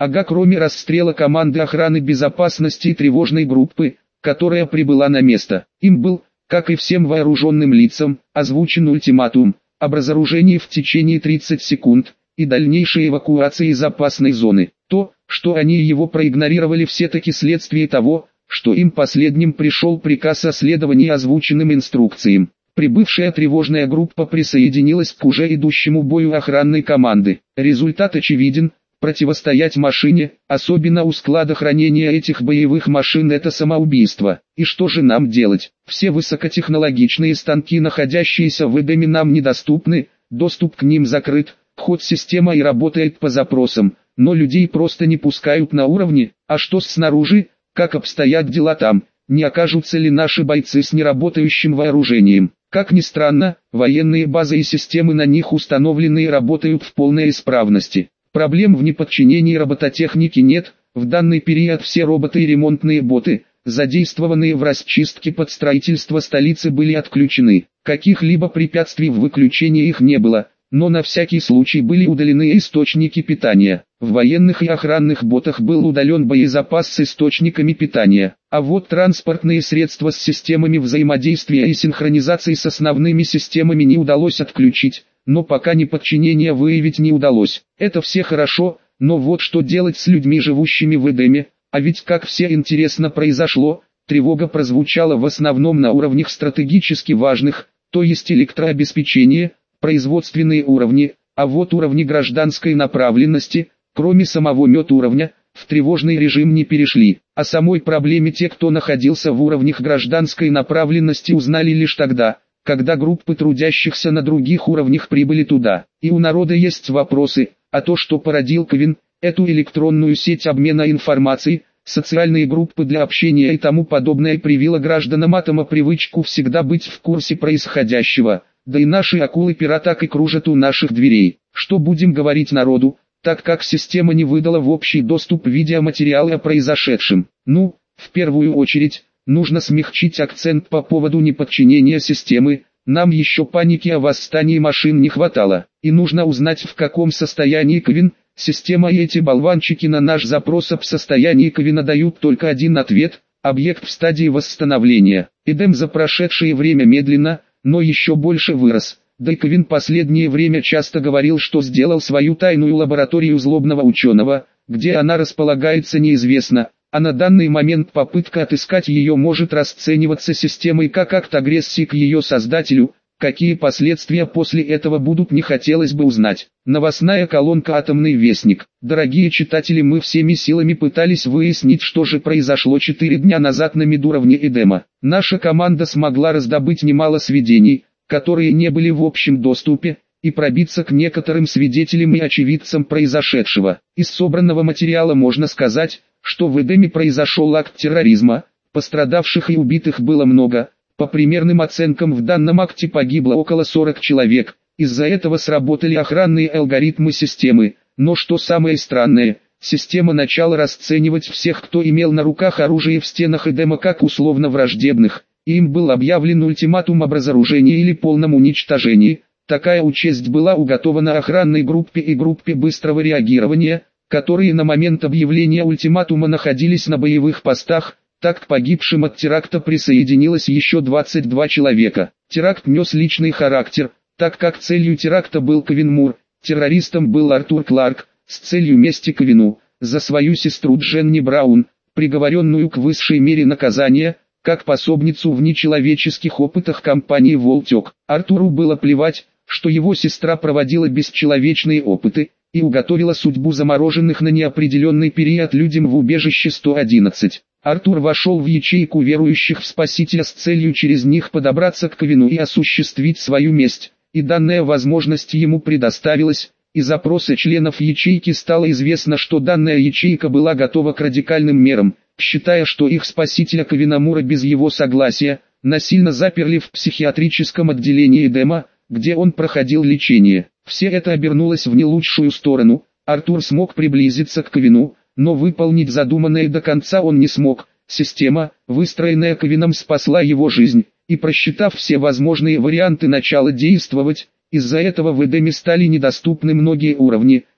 Ага, кроме расстрела команды охраны безопасности и тревожной группы, которая прибыла на место. Им был, как и всем вооруженным лицам, озвучен ультиматум об разоружении в течение 30 секунд и дальнейшей эвакуации из опасной зоны. То, что они его проигнорировали, все-таки следствие того, что им последним пришел приказ о следовании озвученным инструкциям. Прибывшая тревожная группа присоединилась к уже идущему бою охранной команды. Результат очевиден. Противостоять машине, особенно у склада хранения этих боевых машин, это самоубийство. И что же нам делать? Все высокотехнологичные станки, находящиеся в Эдеме, нам недоступны, доступ к ним закрыт, ход система и работает по запросам, но людей просто не пускают на уровне. А что снаружи? Как обстоят дела там? Не окажутся ли наши бойцы с неработающим вооружением? Как ни странно, военные базы и системы на них установленные работают в полной исправности. Проблем в неподчинении робототехники нет, в данный период все роботы и ремонтные боты, задействованные в расчистке под строительство столицы, были отключены. Каких-либо препятствий в выключении их не было, но на всякий случай были удалены источники питания. В военных и охранных ботах был удален боезапас с источниками питания, а вот транспортные средства с системами взаимодействия и синхронизации с основными системами не удалось отключить. Но пока неподчинение выявить не удалось. Это все хорошо, но вот что делать с людьми, живущими в Эдеме? А ведь, как все интересно произошло, тревога прозвучала в основном на уровнях стратегически важных, то есть электрообеспечение, производственные уровни, а вот уровни гражданской направленности, кроме самого медуровня, в тревожный режим не перешли. О самой проблеме те, кто находился в уровнях гражданской направленности, узнали лишь тогда, когда группы трудящихся на других уровнях прибыли туда. И у народа есть вопросы, а то, что породил Ковен, эту электронную сеть обмена информацией, социальные группы для общения и тому подобное, привило гражданам Атома привычку всегда быть в курсе происходящего, да и наши акулы-пера так и кружат у наших дверей. Что будем говорить народу, так как система не выдала в общий доступ видеоматериалы о произошедшем? Ну, в первую очередь, нужно смягчить акцент по поводу неподчинения системы, нам еще паники о восстании машин не хватало, и нужно узнать, в каком состоянии Ковен. Система и эти болванчики на наш запрос об состоянии Ковена дают только один ответ: объект в стадии восстановления. Эдем за прошедшее время медленно, но еще больше вырос, да и Ковен последнее время часто говорил, что сделал свою тайную лабораторию злобного ученого, где она располагается неизвестно. А на данный момент попытка отыскать ее может расцениваться системой как акт агрессии к ее создателю. Какие последствия после этого будут, не хотелось бы узнать. Новостная колонка «Атомный вестник». Дорогие читатели, мы всеми силами пытались выяснить, что же произошло 4 дня назад на медуровне Эдема. Наша команда смогла раздобыть немало сведений, которые не были в общем доступе, и пробиться к некоторым свидетелям и очевидцам произошедшего. Из собранного материала можно сказать, что в Эдеме произошел акт терроризма, пострадавших и убитых было много. По примерным оценкам, в данном акте погибло около 40 человек, из-за этого сработали охранные алгоритмы системы, но что самое странное, система начала расценивать всех, кто имел на руках оружие в стенах Эдема, как условно враждебных, и им был объявлен ультиматум об разоружении или полном уничтожении. Такая участь была уготована охранной группе и группе быстрого реагирования, которые на момент объявления ультиматума находились на боевых постах. Так к погибшим от теракта присоединилось еще 22 человека. Теракт нес личный характер, так как целью теракта был Ковен Мур, террористом был Артур Кларк, с целью мести Ковену, за свою сестру Дженни Браун, приговоренную к высшей мере наказания, как пособницу в нечеловеческих опытах компании «Волтек». Артуру было плевать, что его сестра проводила бесчеловечные опыты, и уготовила судьбу замороженных на неопределенный период людям в убежище 111. Артур вошел в ячейку верующих в Спасителя с целью через них подобраться к Ковену и осуществить свою месть, и данная возможность ему предоставилась. Из запроса членов ячейки стало известно, что данная ячейка была готова к радикальным мерам, считая, что их Спасителя Ковена Мура без его согласия насильно заперли в психиатрическом отделении Эдема, где он проходил лечение. Все это обернулось в не лучшую сторону. Артур смог приблизиться к Ковену, но выполнить задуманное до конца он не смог. Система, выстроенная Ковеном, спасла его жизнь, и просчитав все возможные варианты начала действовать, из-за этого в Эдеме стали недоступны многие уровни,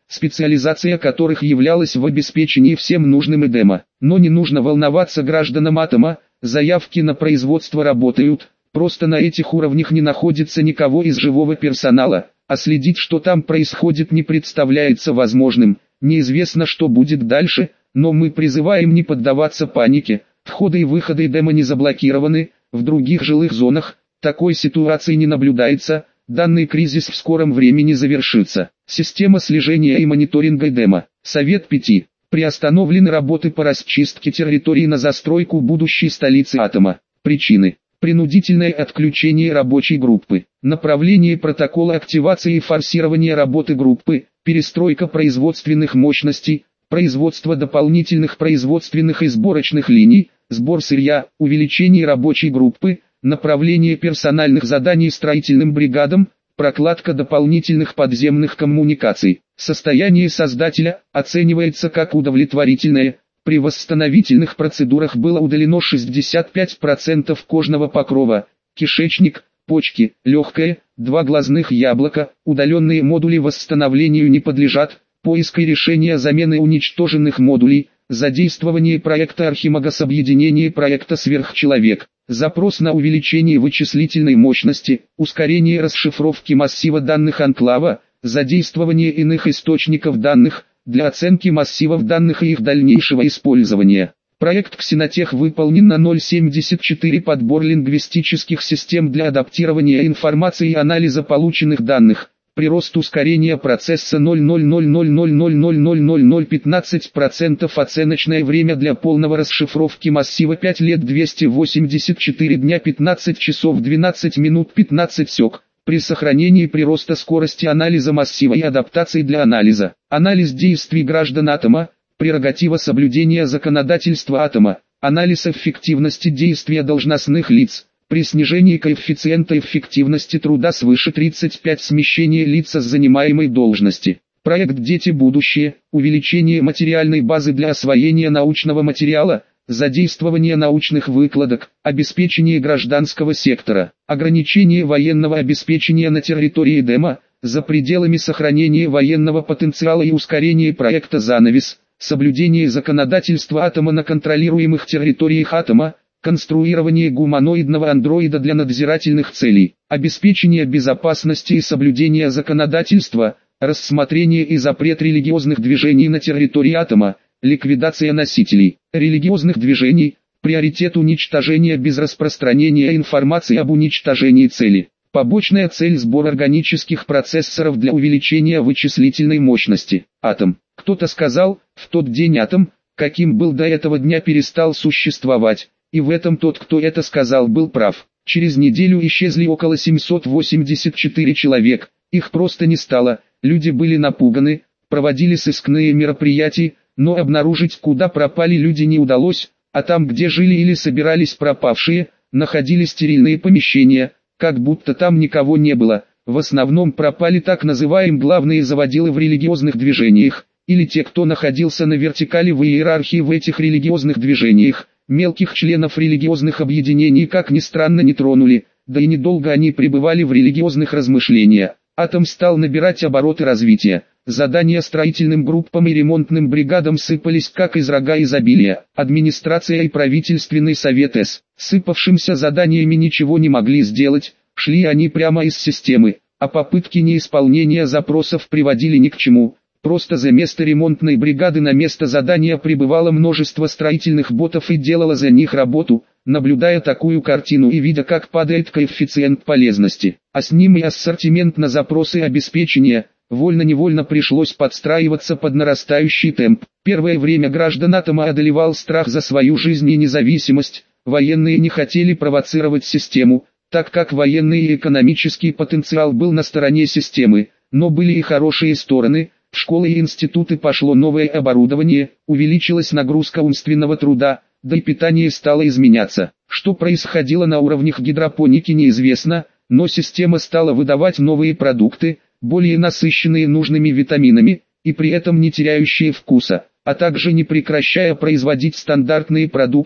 специализация которых являлась в обеспечении всем нужным Эдема. Но не нужно волноваться гражданам атома, заявки на производство работают, просто на этих уровнях не находится никого из живого персонала, а следить, что там происходит, не представляется возможным. Неизвестно, что будет дальше, но мы призываем не поддаваться панике. Входы и выходы Эдема не заблокированы, в других жилых зонах такой ситуации не наблюдается. Данный кризис в скором времени завершится. Система слежения и мониторинга Эдема. Совет 5. Приостановлены работы по расчистке территории на застройку будущей столицы атома. Причины. Принудительное отключение рабочей группы. Направление протокола активации и форсирование работы группы. Перестройка производственных мощностей. Производство дополнительных производственных и сборочных линий. Сбор сырья. Увеличение рабочей группы. Направление персональных заданий строительным бригадам, прокладка дополнительных подземных коммуникаций. Состояние создателя оценивается как удовлетворительное. При восстановительных процедурах было удалено 65% кожного покрова, кишечник, почки, легкое, 2 глазных яблока. Удаленные модули восстановлению не подлежат. Поиск и решение замены уничтоженных модулей. Задействование проекта Архимагас, объединение проекта Сверхчеловек. Запрос на увеличение вычислительной мощности, ускорение расшифровки массива данных анклава, задействование иных источников данных, для оценки массивов данных и их дальнейшего использования. Проект Ксенотех выполнен на 0.74. Подбор лингвистических систем для адаптирования информации и анализа полученных данных. Прирост ускорения процесса 0,0000000015%. Оценочное время для полного расшифровки массива 5 лет 284 дня 15 часов 12 минут 15 сек. При сохранении прироста скорости анализа массива и адаптации для анализа. Анализ действий граждан атома. Прерогатива соблюдения законодательства атома. Анализ эффективности действия должностных лиц. При снижении коэффициента эффективности труда свыше 35 смещение лица с занимаемой должности. Проект «Дети. Будущее», увеличение материальной базы для освоения научного материала, задействование научных выкладок, обеспечение гражданского сектора, ограничение военного обеспечения на территории Эдема, за пределами сохранения военного потенциала и ускорение проекта «Занавес», соблюдение законодательства атома на контролируемых территориях атома, конструирование гуманоидного андроида для надзирательных целей, обеспечение безопасности и соблюдения законодательства, рассмотрение и запрет религиозных движений на территории атома, ликвидация носителей религиозных движений, приоритет уничтожения без распространения информации об уничтожении цели. Побочная цель — сбор органических процессоров для увеличения вычислительной мощности. Атом. Кто-то сказал, в тот день атом, каким был до этого дня, перестал существовать. И в этом тот, кто это сказал, был прав. Через неделю исчезли около 784 человек, их просто не стало, люди были напуганы, проводили сыскные мероприятия, но обнаружить, куда пропали люди, не удалось, а там, где жили или собирались пропавшие, находились стерильные помещения, как будто там никого не было. В основном пропали так называемые главные заводилы в религиозных движениях, или те, кто находился на вертикали в иерархии в этих религиозных движениях. Мелких членов религиозных объединений, как ни странно, не тронули, да и недолго они пребывали в религиозных размышлениях. Атом стал набирать обороты развития. Задания строительным группам и ремонтным бригадам сыпались как из рога изобилия. Администрация и правительственный совет с сыпавшимся заданиями ничего не могли сделать, шли они прямо из системы, а попытки неисполнения запросов приводили ни к чему. Просто за место ремонтной бригады на место задания прибывало множество строительных ботов и делало за них работу. Наблюдая такую картину и видя, как падает коэффициент полезности, а с ним и ассортимент на запросы обеспечения, вольно-невольно пришлось подстраиваться под нарастающий темп. Первое время граждан атома одолевал страх за свою жизнь и независимость. Военные не хотели провоцировать систему, так как военный и экономический потенциал был на стороне системы, но были и хорошие стороны. В школы и институты пошло новое оборудование, увеличилась нагрузка умственного труда, да и питание стало изменяться. Что происходило на уровнях гидропоники, неизвестно, но система стала выдавать новые продукты, более насыщенные нужными витаминами, и при этом не теряющие вкуса, а также не прекращая производить стандартные продукты.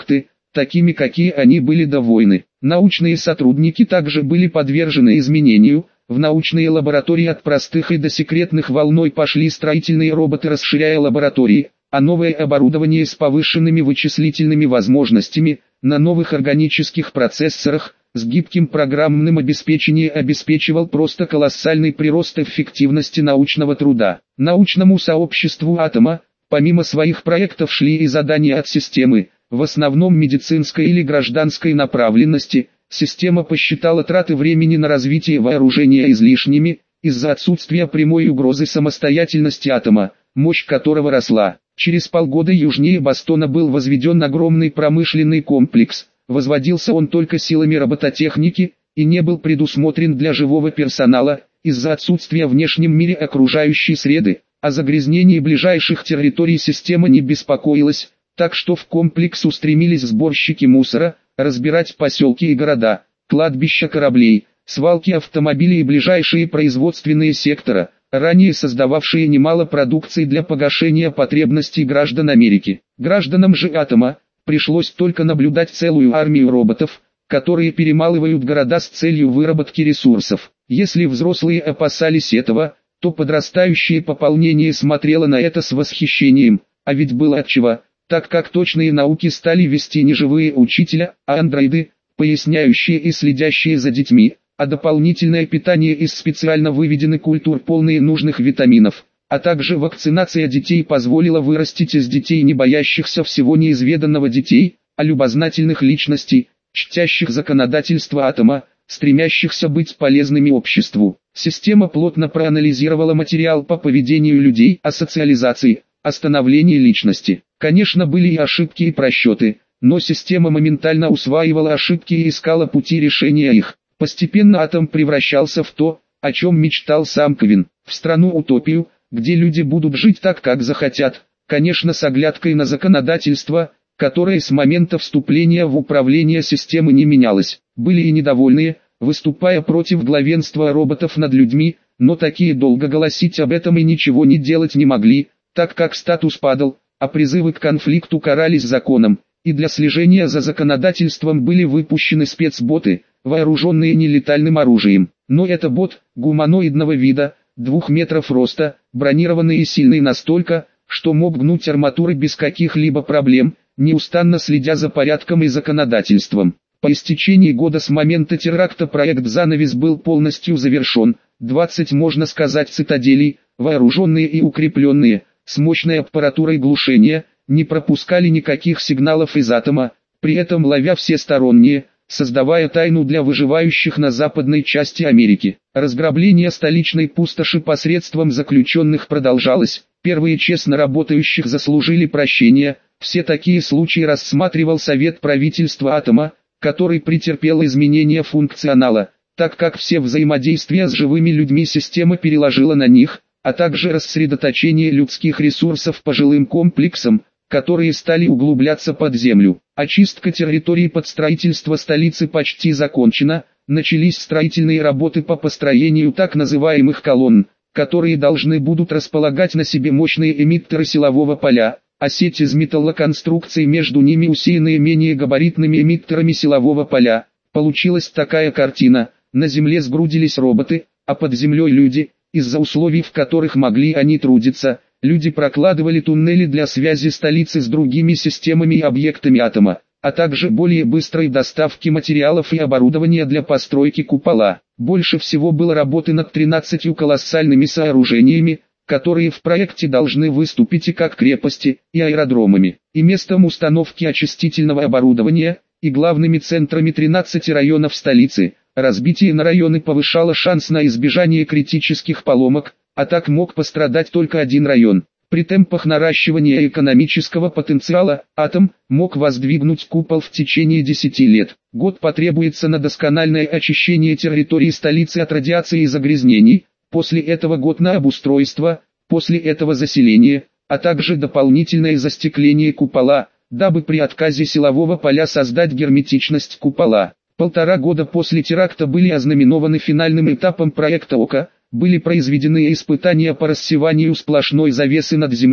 такими какие они были до войны. Научные сотрудники также были подвержены изменению. В научные лаборатории от простых и до секретных волной пошли строительные роботы, расширяя лаборатории, а новое оборудование с повышенными вычислительными возможностями, на новых органических процессорах, с гибким программным обеспечением обеспечивал просто колоссальный прирост эффективности научного труда. Научному сообществу атома, помимо своих проектов, шли и задания от системы, в основном медицинской или гражданской направленности. Система посчитала траты времени на развитие вооружения излишними, из-за отсутствия прямой угрозы самостоятельности атома, мощь которого росла. Через полгода южнее Бостона был возведен огромный промышленный комплекс. Возводился он только силами робототехники, и не был предусмотрен для живого персонала, из-за отсутствия в внешнем мире окружающей среды. О загрязнении ближайших территорий система не беспокоилась, так что в комплекс устремились сборщики мусора, разбирать поселки и города, кладбища кораблей, свалки автомобилей и ближайшие производственные сектора, ранее создававшие немало продукции для погашения потребностей граждан Америки. Гражданам же атома пришлось только наблюдать целую армию роботов, которые перемалывают города с целью выработки ресурсов. Если взрослые опасались этого, то подрастающее пополнение смотрело на это с восхищением, а ведь было отчего, так как точные науки стали вести не живые учителя, а андроиды, поясняющие и следящие за детьми, а дополнительное питание из специально выведенных культур, полные нужных витаминов, а также вакцинация детей позволила вырастить из детей не боящихся всего неизведанного детей, а любознательных личностей, чтящих законодательство атома, стремящихся быть полезными обществу. Система плотно проанализировала материал по поведению людей, о социализации, о становлении личности. Конечно, были и ошибки и просчеты, но система моментально усваивала ошибки и искала пути решения их. Постепенно атом превращался в то, о чем мечтал сам Кевин, в страну-утопию, где люди будут жить так, как захотят, конечно с оглядкой на законодательство, которое с момента вступления в управление системы не менялось. Были и недовольные, выступая против главенства роботов над людьми, но такие долго голосить об этом и ничего не делать не могли, так как статус падал, а призывы к конфликту карались законом, и для слежения за законодательством были выпущены спецботы, вооруженные нелетальным оружием. Но это бот, гуманоидного вида, 2 метров роста, бронированный и сильный настолько, что мог гнуть арматуры без каких-либо проблем, неустанно следя за порядком и законодательством. По истечении года с момента теракта проект «Занавес» был полностью завершен, 20, можно сказать, цитаделей, вооруженные и укрепленные, с мощной аппаратурой глушения, не пропускали никаких сигналов из атома, при этом ловя всесторонние, создавая тайну для выживающих на западной части Америки. Разграбление столичной пустоши посредством заключенных продолжалось, первые честно работающих заслужили прощения, все такие случаи рассматривал Совет правительства атома, который претерпел изменения функционала, так как все взаимодействия с живыми людьми система переложила на них, а также рассредоточение людских ресурсов по жилым комплексам, которые стали углубляться под землю. Очистка территории под строительство столицы почти закончена, начались строительные работы по построению так называемых колонн, которые должны будут располагать на себе мощные эмиттеры силового поля, а сеть из металлоконструкций между ними усеянные менее габаритными эмиттерами силового поля. Получилась такая картина: на земле сгрудились роботы, а под землей люди. Из-за условий, в которых могли они трудиться, люди прокладывали туннели для связи столицы с другими системами и объектами атома, а также более быстрой доставки материалов и оборудования для постройки купола. Больше всего было работы над 13 колоссальными сооружениями, которые в проекте должны выступить и как крепости, и аэродромами, и местом установки очистительного оборудования, и главными центрами 13 районов столицы. Разбитие на районы повышало шанс на избежание критических поломок, а так мог пострадать только один район. При темпах наращивания экономического потенциала, атом мог воздвигнуть купол в течение 10 лет. Год потребуется на доскональное очищение территории столицы от радиации и загрязнений, после этого год на обустройство, после этого заселение, а также дополнительное застекление купола, дабы при отказе силового поля создать герметичность купола. 1,5 года после теракта были ознаменованы финальным этапом проекта ОКА, были произведены испытания по рассеванию сплошной завесы над землей,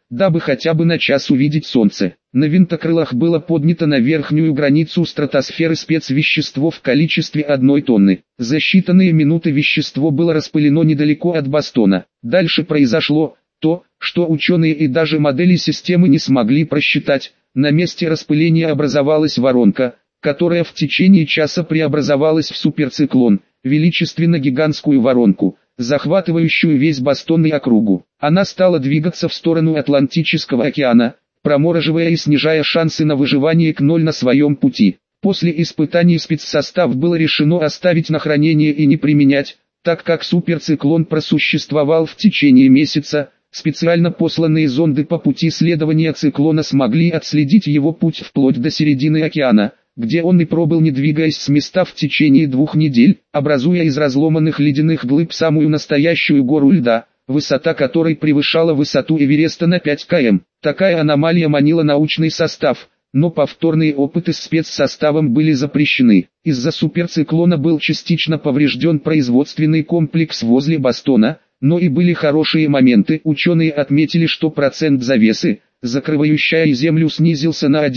дабы хотя бы на час увидеть солнце. На винтокрылах было поднято на верхнюю границу стратосферы спецвещество в количестве 1 тонны. За считанные минуты вещество было распылено недалеко от Бостона. Дальше произошло то, что ученые и даже модели системы не смогли просчитать. На месте распыления образовалась воронка, которая в течение часа преобразовалась в суперциклон, величественно-гигантскую воронку, захватывающую весь Бостон и округу. Она стала двигаться в сторону Атлантического океана, промораживая и снижая шансы на выживание к 0 на своем пути. После испытаний спецсостав было решено оставить на хранение и не применять, так как суперциклон просуществовал в течение месяца. Специально посланные зонды по пути следования циклона смогли отследить его путь вплоть до середины океана, где он и пробыл, не двигаясь с места в течение 2 недель, образуя из разломанных ледяных глыб самую настоящую гору льда, высота которой превышала высоту Эвереста на 5 км. Такая аномалия манила научный состав, но повторные опыты с спецсоставом были запрещены. Из-за суперциклона был частично поврежден производственный комплекс возле Бостона, но и были хорошие моменты. Ученые отметили, что процент завесы, закрывающая Землю, снизился на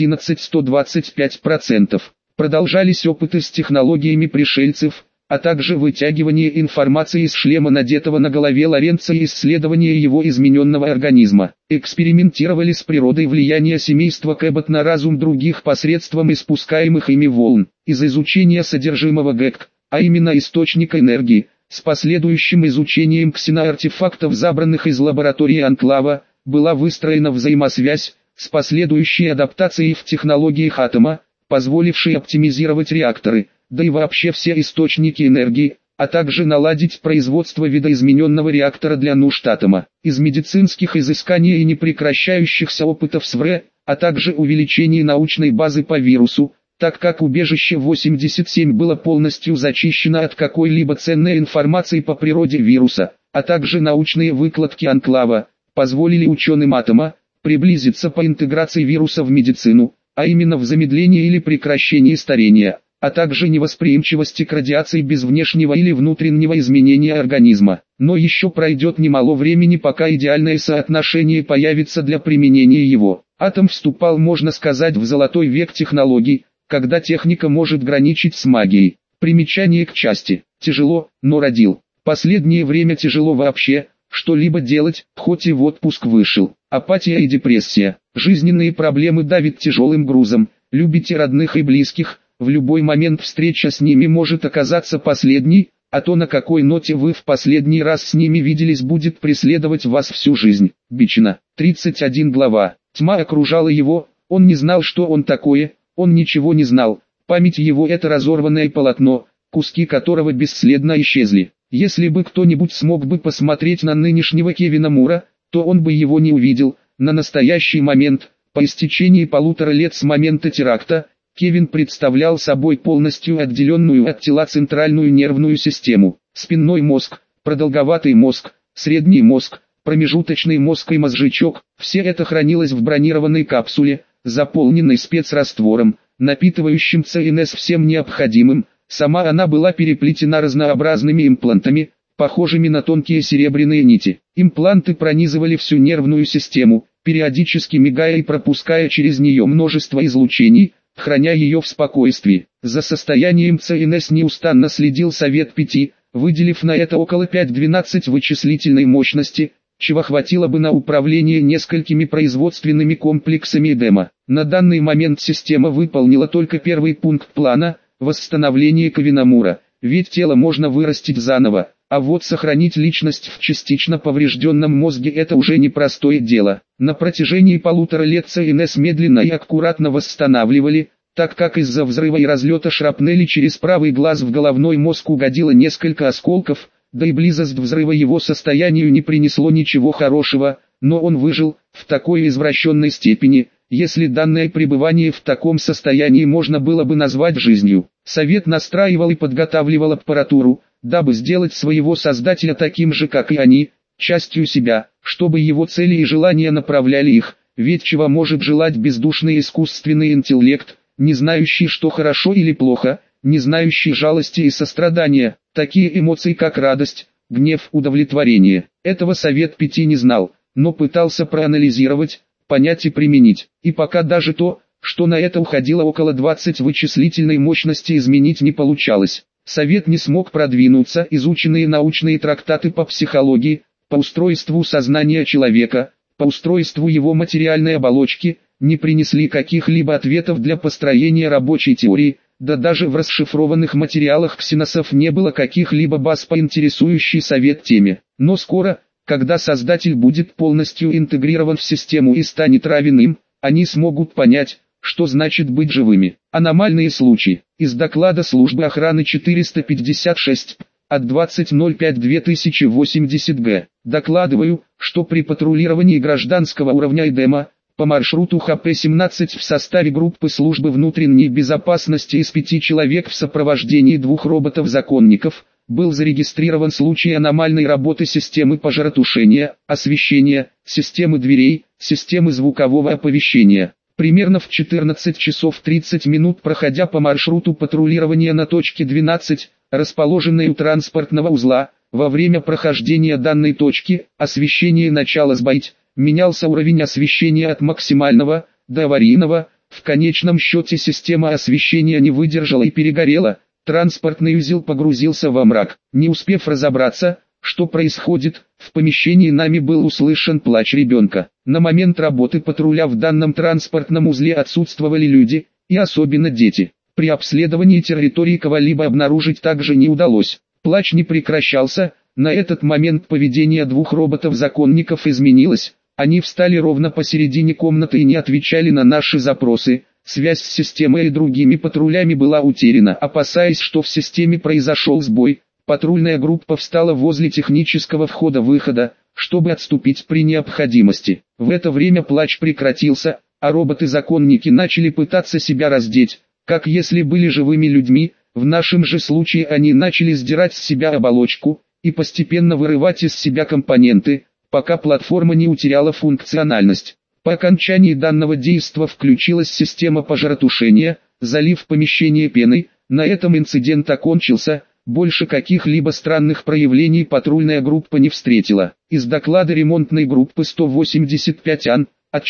11–125%. Продолжались опыты с технологиями пришельцев, а также вытягивание информации из шлема, надетого на голове Лоренца, и исследование его измененного организма. Экспериментировали с природой влияния семейства Кэббот на разум других посредством испускаемых ими волн. Из изучения содержимого ГЭК, а именно источника энергии, с последующим изучением ксеноартефактов, забранных из лаборатории Анклава, была выстроена взаимосвязь, с последующей адаптацией в технологиях атома, позволившей оптимизировать реакторы, да и вообще все источники энергии, а также наладить производство видоизмененного реактора для нужд атома. Из медицинских изысканий и непрекращающихся опытов с ВРЭ, а также увеличение научной базы по вирусу, так как убежище 87 было полностью зачищено от какой-либо ценной информации по природе вируса, а также научные выкладки Анклава, позволили ученым атома приблизиться по интеграции вируса в медицину, а именно в замедлении или прекращении старения, а также невосприимчивости к радиации без внешнего или внутреннего изменения организма. Но еще пройдет немало времени, пока идеальное соотношение появится для применения его. Атом вступал, можно сказать, в золотой век технологий, когда техника может граничить с магией. Примечание к части. Тяжело, но родил. Последнее время тяжело вообще что-либо делать, хоть и в отпуск вышел. Апатия и депрессия. Жизненные проблемы давят тяжелым грузом. Любите родных и близких, в любой момент встреча с ними может оказаться последней, а то, на какой ноте вы в последний раз с ними виделись, будет преследовать вас всю жизнь. Бичина. 31 глава. Тьма окружала его, он не знал, что он такое. Он ничего не знал, память его — это разорванное полотно, куски которого бесследно исчезли. Если бы кто-нибудь смог бы посмотреть на нынешнего Кевина Мура, то он бы его не увидел. На настоящий момент, по истечении 1,5 лет с момента теракта, Кевин представлял собой полностью отделенную от тела центральную нервную систему. Спинной мозг, продолговатый мозг, средний мозг, промежуточный мозг и мозжечок — все это хранилось в бронированной капсуле, заполненной спецраствором, напитывающим ЦНС всем необходимым. Сама она была переплетена разнообразными имплантами, похожими на тонкие серебряные нити. Импланты пронизывали всю нервную систему, периодически мигая и пропуская через нее множество излучений, храня ее в спокойствии. За состоянием ЦНС неустанно следил Совет 5, выделив на это около 5-12 вычислительной мощности, чего хватило бы на управление несколькими производственными комплексами Эдема. На данный момент система выполнила только первый пункт плана – восстановление Кевина Мура, ведь тело можно вырастить заново, а вот сохранить личность в частично поврежденном мозге – это уже непростое дело. На протяжении 1,5 лет ЦНС медленно и аккуратно восстанавливали, так как из-за взрыва и разлета шрапнели через правый глаз в головной мозг угодило несколько осколков, да и близость взрыва его состоянию не принесло ничего хорошего, но он выжил в такой извращенной степени, если данное пребывание в таком состоянии можно было бы назвать жизнью. Совет настраивал и подготавливал аппаратуру, дабы сделать своего создателя таким же, как и они, частью себя, чтобы его цели и желания направляли их, ведь чего может желать бездушный искусственный интеллект, не знающий, что хорошо или плохо, не знающий жалости и сострадания, такие эмоции как радость, гнев, удовлетворение. Этого Совет 5 не знал, но пытался проанализировать, понять и применить. И пока даже то, что на это уходило около 20 вычислительной мощности, изменить не получалось. Совет не смог продвинуться, изученные научные трактаты по психологии, по устройству сознания человека, по устройству его материальной оболочки, не принесли каких-либо ответов для построения рабочей теории, да даже в расшифрованных материалах ксеносов не было каких-либо баз по интересующей Совет теме. Но скоро, когда Создатель будет полностью интегрирован в систему и станет равен им, они смогут понять, что значит быть живыми. Аномальные случаи. Из доклада службы охраны 456 от 20.05.2080 г. Докладываю, что при патрулировании гражданского уровня Эдема, по маршруту ХП-17 в составе группы службы внутренней безопасности из 5 человек в сопровождении 2 роботов-законников, был зарегистрирован случай аномальной работы системы пожаротушения, освещения, системы дверей, системы звукового оповещения. Примерно в 14 часов 30 минут, проходя по маршруту патрулирования на точке 12, расположенной у транспортного узла, во время прохождения данной точки, освещение начало сбоить, менялся уровень освещения от максимального до аварийного, в конечном счете система освещения не выдержала и перегорела, транспортный узел погрузился во мрак. Не успев разобраться, что происходит, в помещении нами был услышан плач ребенка. На момент работы патруля в данном транспортном узле отсутствовали люди, и особенно дети. При обследовании территории кого-либо обнаружить также не удалось. Плач не прекращался, на этот момент поведение 2 роботов-законников изменилось, они встали ровно посередине комнаты и не отвечали на наши запросы. Связь с системой и другими патрулями была утеряна. Опасаясь, что в системе произошел сбой, патрульная группа встала возле технического входа-выхода, чтобы отступить при необходимости. В это время плач прекратился, а роботы-законники начали пытаться себя раздеть, как если были живыми людьми. В нашем же случае они начали сдирать с себя оболочку и постепенно вырывать из себя компоненты, пока платформа не утеряла функциональность. По окончании данного действа включилась система пожаротушения, залив помещение пеной. На этом инцидент окончился. Больше каких-либо странных проявлений патрульная группа не встретила. Из доклада ремонтной группы 185 АН от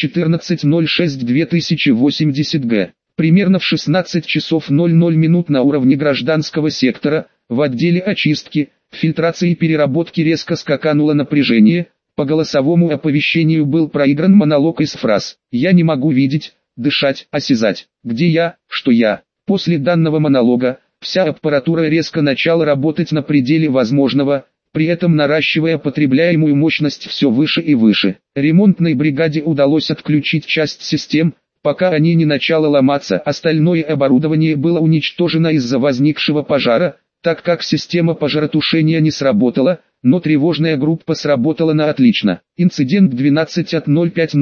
14.06.2080 г. Примерно в 16 часов 00 минут на уровне гражданского сектора, в отделе очистки, фильтрации и переработки резко скакануло напряжение. По голосовому оповещению был проигран монолог из фраз «Я не могу видеть, дышать, осязать. Где я, что я?». После данного монолога вся аппаратура резко начала работать на пределе возможного, при этом наращивая потребляемую мощность все выше и выше. Ремонтной бригаде удалось отключить часть систем, пока они не начало ломаться. Остальное оборудование было уничтожено из-за возникшего пожара, так как система пожаротушения не сработала, но тревожная группа сработала на отлично. Инцидент 12 от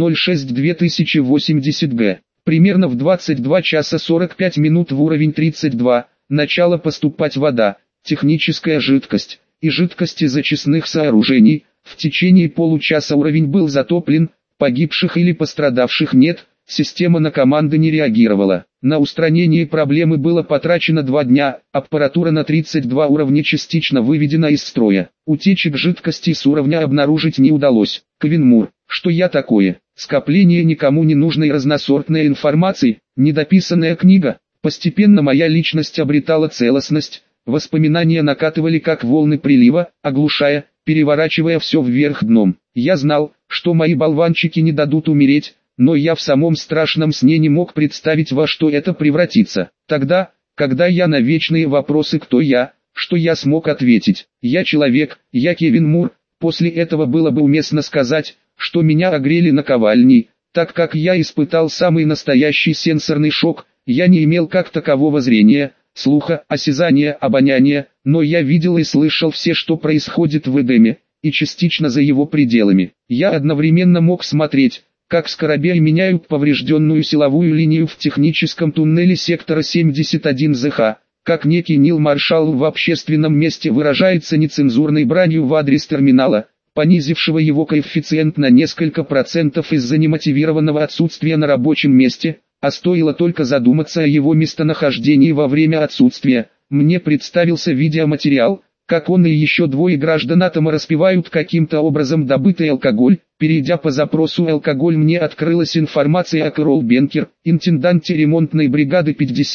05.06.2080 г. Примерно в 22 часа 45 минут в уровень 32, начала поступать вода, техническая жидкость и жидкость из очистных сооружений. В течение получаса уровень был затоплен, погибших или пострадавших нет, система на команды не реагировала. На устранение проблемы было потрачено 2 дня, аппаратура на 32 уровня частично выведена из строя. Утечек жидкости с уровня обнаружить не удалось. Кевин Мур, что я такое? Скопление никому не нужной разносортной информации, недописанная книга. Постепенно моя личность обретала целостность, воспоминания накатывали как волны прилива, оглушая, переворачивая все вверх дном. Я знал, что мои болванчики не дадут умереть, но я в самом страшном сне не мог представить, во что это превратится. Тогда, когда я на вечные вопросы «Кто я?», что я смог ответить? Я человек, я Кевин Мур. После этого было бы уместно сказать, что меня огрели наковальней, так как я испытал самый настоящий сенсорный шок. Я не имел как такового зрения, слуха, осязания, обоняния, но я видел и слышал все, что происходит в Эдеме, и частично за его пределами. Я одновременно мог смотреть, как скоробей меняют поврежденную силовую линию в техническом туннеле сектора 71 ЗХ, как некий Нил Маршалл в общественном месте выражается нецензурной бранью в адрес терминала, понизившего его коэффициент на несколько процентов из-за немотивированного отсутствия на рабочем месте, а стоило только задуматься о его местонахождении во время отсутствия. Мне представился видеоматериал, как он и еще 2 граждан Атома распивают каким-то образом добытый алкоголь, Перейдя по запросу «алкоголь», мне открылась информация о Кэрол Бенкер, интенданте ремонтной бригады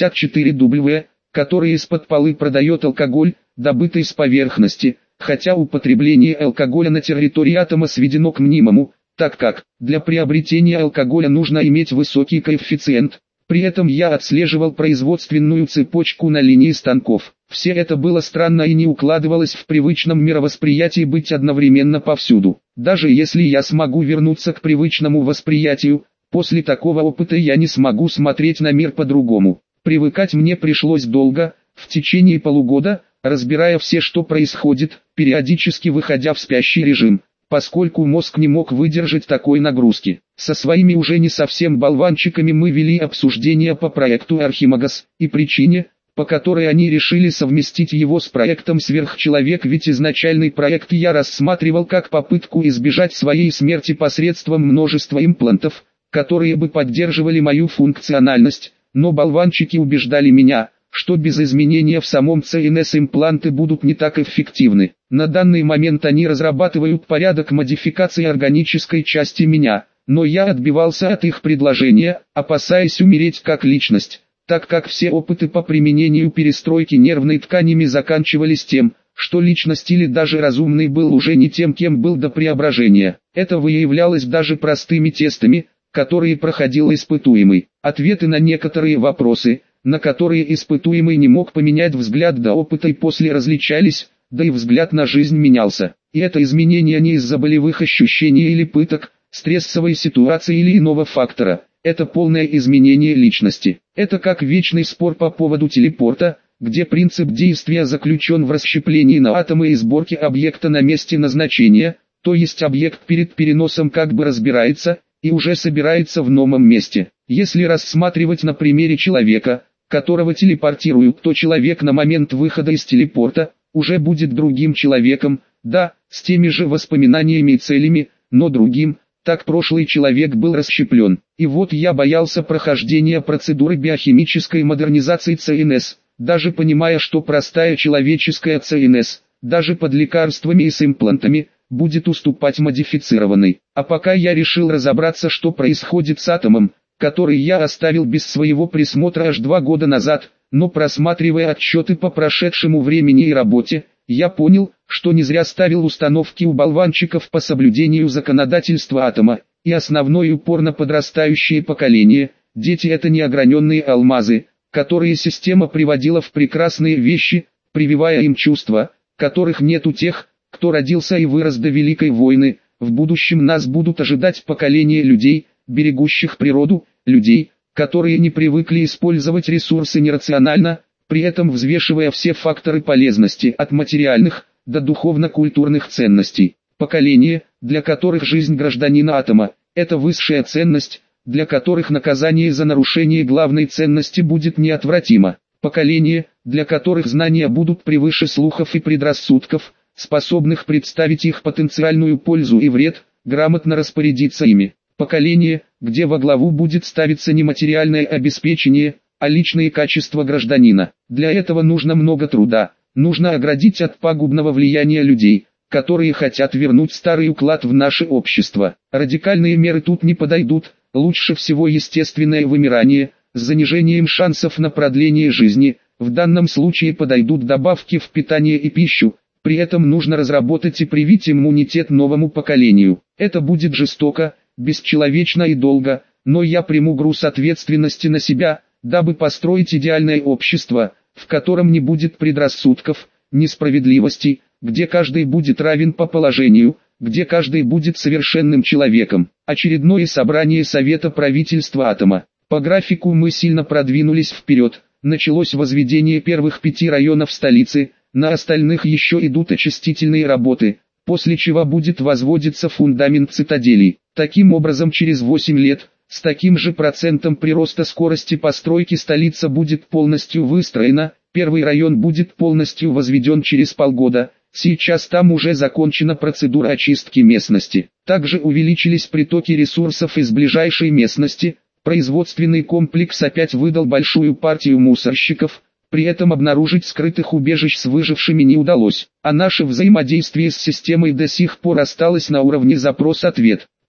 54W, который из-под полы продает алкоголь, добытый с поверхности, хотя употребление алкоголя на территории атома сведено к мнимому, так как для приобретения алкоголя нужно иметь высокий коэффициент. При этом я отслеживал производственную цепочку на линии станков. Все это было странно и не укладывалось в привычном мировосприятии быть одновременно повсюду. Даже если я смогу вернуться к привычному восприятию, после такого опыта я не смогу смотреть на мир по-другому. Привыкать мне пришлось долго, в течение полугода, разбирая все, что происходит, периодически выходя в спящий режим, поскольку мозг не мог выдержать такой нагрузки. Со своими уже не совсем болванчиками мы вели обсуждение по проекту Архимагас, и причине, по которой они решили совместить его с проектом Сверхчеловек, ведь изначальный проект я рассматривал как попытку избежать своей смерти посредством множества имплантов, которые бы поддерживали мою функциональность, но болванчики убеждали меня, что без изменения в самом ЦНС импланты будут не так эффективны. На данный момент они разрабатывают порядок модификации органической части меня, но я отбивался от их предложения, опасаясь умереть как личность, так как все опыты по применению перестройки нервной тканями заканчивались тем, что личность или даже разумный был уже не тем, кем был до преображения. Это выявлялось даже простыми тестами, которые проходил испытуемый. Ответы на некоторые вопросы, на которые испытуемый не мог поменять взгляд до опыта и после различались, да и взгляд на жизнь менялся. И это изменение не из-за болевых ощущений или пыток, стрессовой ситуации или иного фактора. Это полное изменение личности. Это как вечный спор по поводу телепорта, где принцип действия заключен в расщеплении на атомы и сборке объекта на месте назначения, то есть объект перед переносом как бы разбирается, и уже собирается в новом месте. Если рассматривать на примере человека, которого телепортируют, то человек на момент выхода из телепорта уже будет другим человеком, да, с теми же воспоминаниями и целями, но другим. Так прошлый человек был расщеплен. И вот я боялся прохождения процедуры биохимической модернизации ЦНС, даже понимая, что простая человеческая ЦНС, даже под лекарствами и с имплантами, будет уступать модифицированной. А пока я решил разобраться, что происходит с атомом, который я оставил без своего присмотра аж 2 года назад, но просматривая отчеты по прошедшему времени и работе, я понял, что не зря ставил установки у болванчиков по соблюдению законодательства атома, и основной упор на подрастающее поколение. Дети — это неограненные алмазы, которые система приводила в прекрасные вещи, прививая им чувства, которых нет у тех, кто родился и вырос до Великой войны. В будущем нас будут ожидать поколения людей, берегущих природу, людей, которые не привыкли использовать ресурсы нерационально, при этом взвешивая все факторы полезности от материальных до духовно-культурных ценностей. Поколение, для которых жизнь гражданина атома – это высшая ценность, для которых наказание за нарушение главной ценности будет неотвратимо. Поколение, для которых знания будут превыше слухов и предрассудков, способных представить их потенциальную пользу и вред, грамотно распорядиться ими. Поколение, где во главу будет ставиться не материальное обеспечение, а личные качества гражданина. Для этого нужно много труда, нужно оградить от пагубного влияния людей, которые хотят вернуть старый уклад в наше общество. Радикальные меры тут не подойдут, лучше всего естественное вымирание, с занижением шансов на продление жизни, в данном случае подойдут добавки в питание и пищу, при этом нужно разработать и привить иммунитет новому поколению. Это будет жестоко, бесчеловечно и долго, но я приму груз ответственности на себя, дабы построить идеальное общество, в котором не будет предрассудков, несправедливости, где каждый будет равен по положению, где каждый будет совершенным человеком. Очередное собрание Совета правительства атома. По графику мы сильно продвинулись вперед, началось возведение первых 5 районов столицы, на остальных еще идут очистительные работы, после чего будет возводиться фундамент цитаделей. Таким образом через 8 лет, с таким же процентом прироста скорости постройки столица будет полностью выстроена, первый район будет полностью возведен через полгода, сейчас там уже закончена процедура очистки местности. Также увеличились притоки ресурсов из ближайшей местности, производственный комплекс опять выдал большую партию мусорщиков, при этом обнаружить скрытых убежищ с выжившими не удалось, а наше взаимодействие с системой до сих пор осталось на уровне запрос-ответ.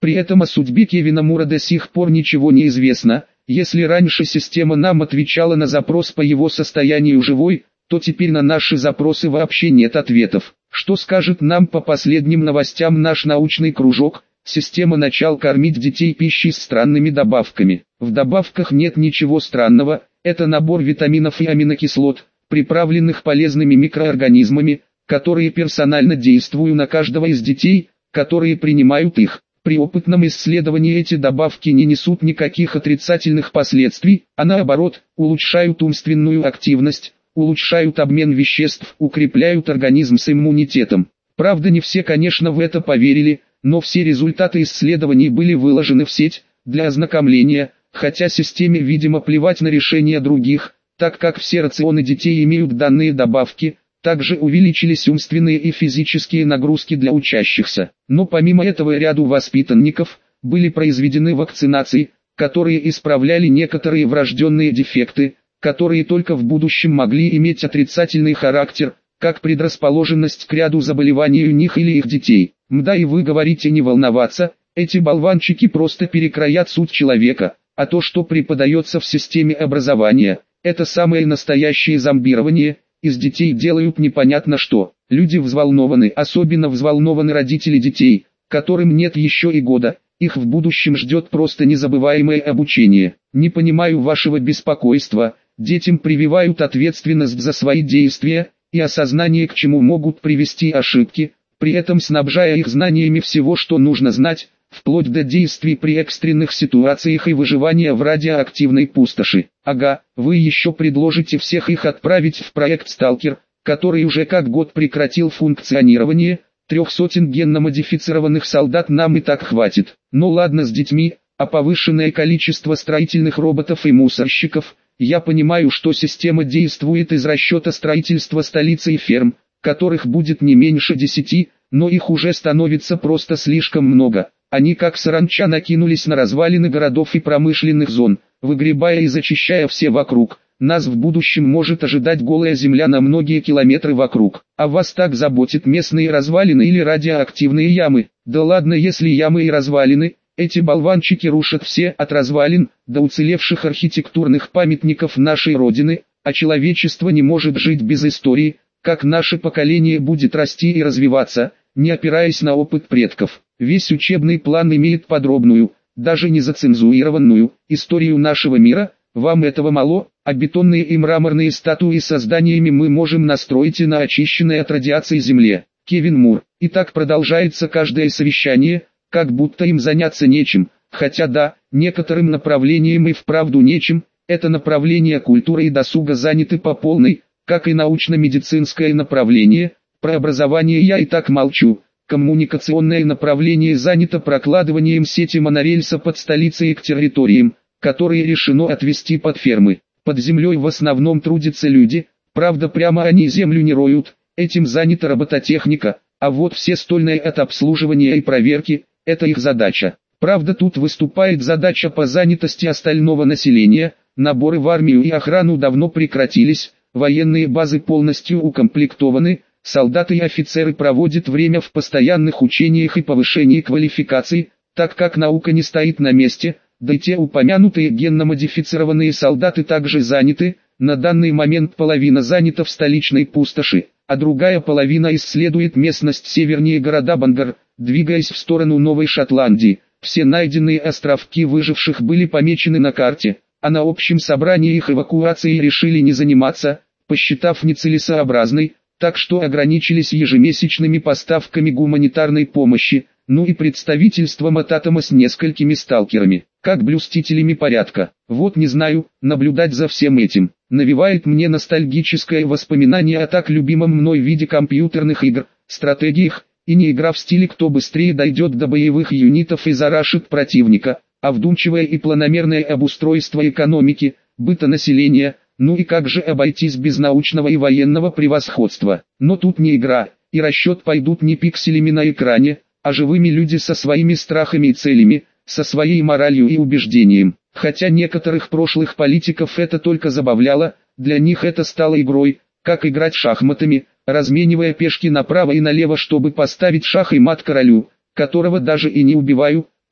При этом о судьбе Кевина Мура до сих пор ничего не известно. Если раньше система нам отвечала на запрос по его состоянию живой, то теперь на наши запросы вообще нет ответов. Что скажет нам по последним новостям наш научный кружок? Система начал кормить детей пищей с странными добавками. В добавках нет ничего странного, это набор витаминов и аминокислот, приправленных полезными микроорганизмами, которые персонально действуют на каждого из детей, которые принимают их. При опытном исследовании эти добавки не несут никаких отрицательных последствий, а наоборот, улучшают умственную активность, улучшают обмен веществ, укрепляют организм с иммунитетом. Правда, не все, конечно, в это поверили, но все результаты исследований были выложены в сеть для ознакомления, хотя системе, видимо, плевать на решения других, так как все рационы детей имеют данные добавки. Также увеличились умственные и физические нагрузки для учащихся. Но помимо этого ряду воспитанников были произведены вакцинации, которые исправляли некоторые врожденные дефекты, которые только в будущем могли иметь отрицательный характер, как предрасположенность к ряду заболеваний у них или их детей. Мда, и вы говорите не волноваться, эти болванчики просто перекроят суть человека, а то, что преподается в системе образования, это самое настоящее зомбирование. Из детей делают непонятно что. Люди взволнованы, особенно взволнованы родители детей, которым нет еще и года, их в будущем ждет просто незабываемое обучение. Не понимаю вашего беспокойства, детям прививают ответственность за свои действия, и осознание, к чему могут привести ошибки, при этом снабжая их знаниями всего, что нужно знать, вплоть до действий при экстренных ситуациях и выживания в радиоактивной пустоши. Ага, вы еще предложите всех их отправить в проект «Сталкер», который уже как год прекратил функционирование. 300 генно-модифицированных солдат нам и так хватит. Ну ладно с детьми, а повышенное количество строительных роботов и мусорщиков. Я понимаю, что система действует из расчета строительства столицы и ферм, которых будет не меньше 10, но их уже становится просто слишком много. Они как саранча накинулись на развалины городов и промышленных зон, выгребая и зачищая все вокруг. Нас в будущем может ожидать голая земля на многие километры вокруг. А вас так заботит местные развалины или радиоактивные ямы? Да ладно, если ямы и развалины, эти болванчики рушат все от развалин до уцелевших архитектурных памятников нашей Родины, а человечество не может жить без истории. Как наше поколение будет расти и развиваться, не опираясь на опыт предков? Весь учебный план имеет подробную, даже не зацензурированную, историю нашего мира. Вам этого мало, а бетонные и мраморные статуи с зданиями мы можем настроить и на очищенной от радиации земле. Кевин Мур. И так продолжается каждое совещание, как будто им заняться нечем, хотя да, некоторым направлениям и вправду нечем, это направление культуры и досуга заняты по полной, как и научно-медицинское направление. Про образование я и так молчу. Коммуникационное направление занято прокладыванием сети монорельса под столицей и к территориям, которые решено отвести под фермы. Под землей в основном трудятся люди, правда прямо они землю не роют, этим занята робототехника, а вот все стольное от обслуживания и проверки, это их задача. Правда тут выступает задача по занятости остального населения, наборы в армию и охрану давно прекратились, военные базы полностью укомплектованы, солдаты и офицеры проводят время в постоянных учениях и повышении квалификации, так как наука не стоит на месте, да и те упомянутые генно-модифицированные солдаты также заняты, на данный момент половина занята в столичной пустоши, а другая половина исследует местность севернее города Бангар, двигаясь в сторону Новой Шотландии. Все найденные островки выживших были помечены на карте, а на общем собрании их эвакуацией решили не заниматься, посчитав нецелесообразной, так что ограничились ежемесячными поставками гуманитарной помощи, ну и представительством от атома с несколькими сталкерами, как блюстителями порядка. Вот не знаю, наблюдать за всем этим навевает мне ностальгическое воспоминание о так любимом мной виде компьютерных игр, стратегиях, и не игра в стиле «кто быстрее дойдет до боевых юнитов и зарашит противника», а вдумчивое и планомерное обустройство экономики, быта населения. Ну и как же обойтись без научного и военного превосходства? Но тут не игра, и расчет пойдут не пикселями на экране, а живыми люди со своими страхами и целями, со своей моралью и убеждением. Хотя некоторых прошлых политиков это только забавляло, для них это стало игрой, как играть шахматами, разменивая пешки направо и налево, чтобы поставить шах и мат королю, которого даже и не убиваю,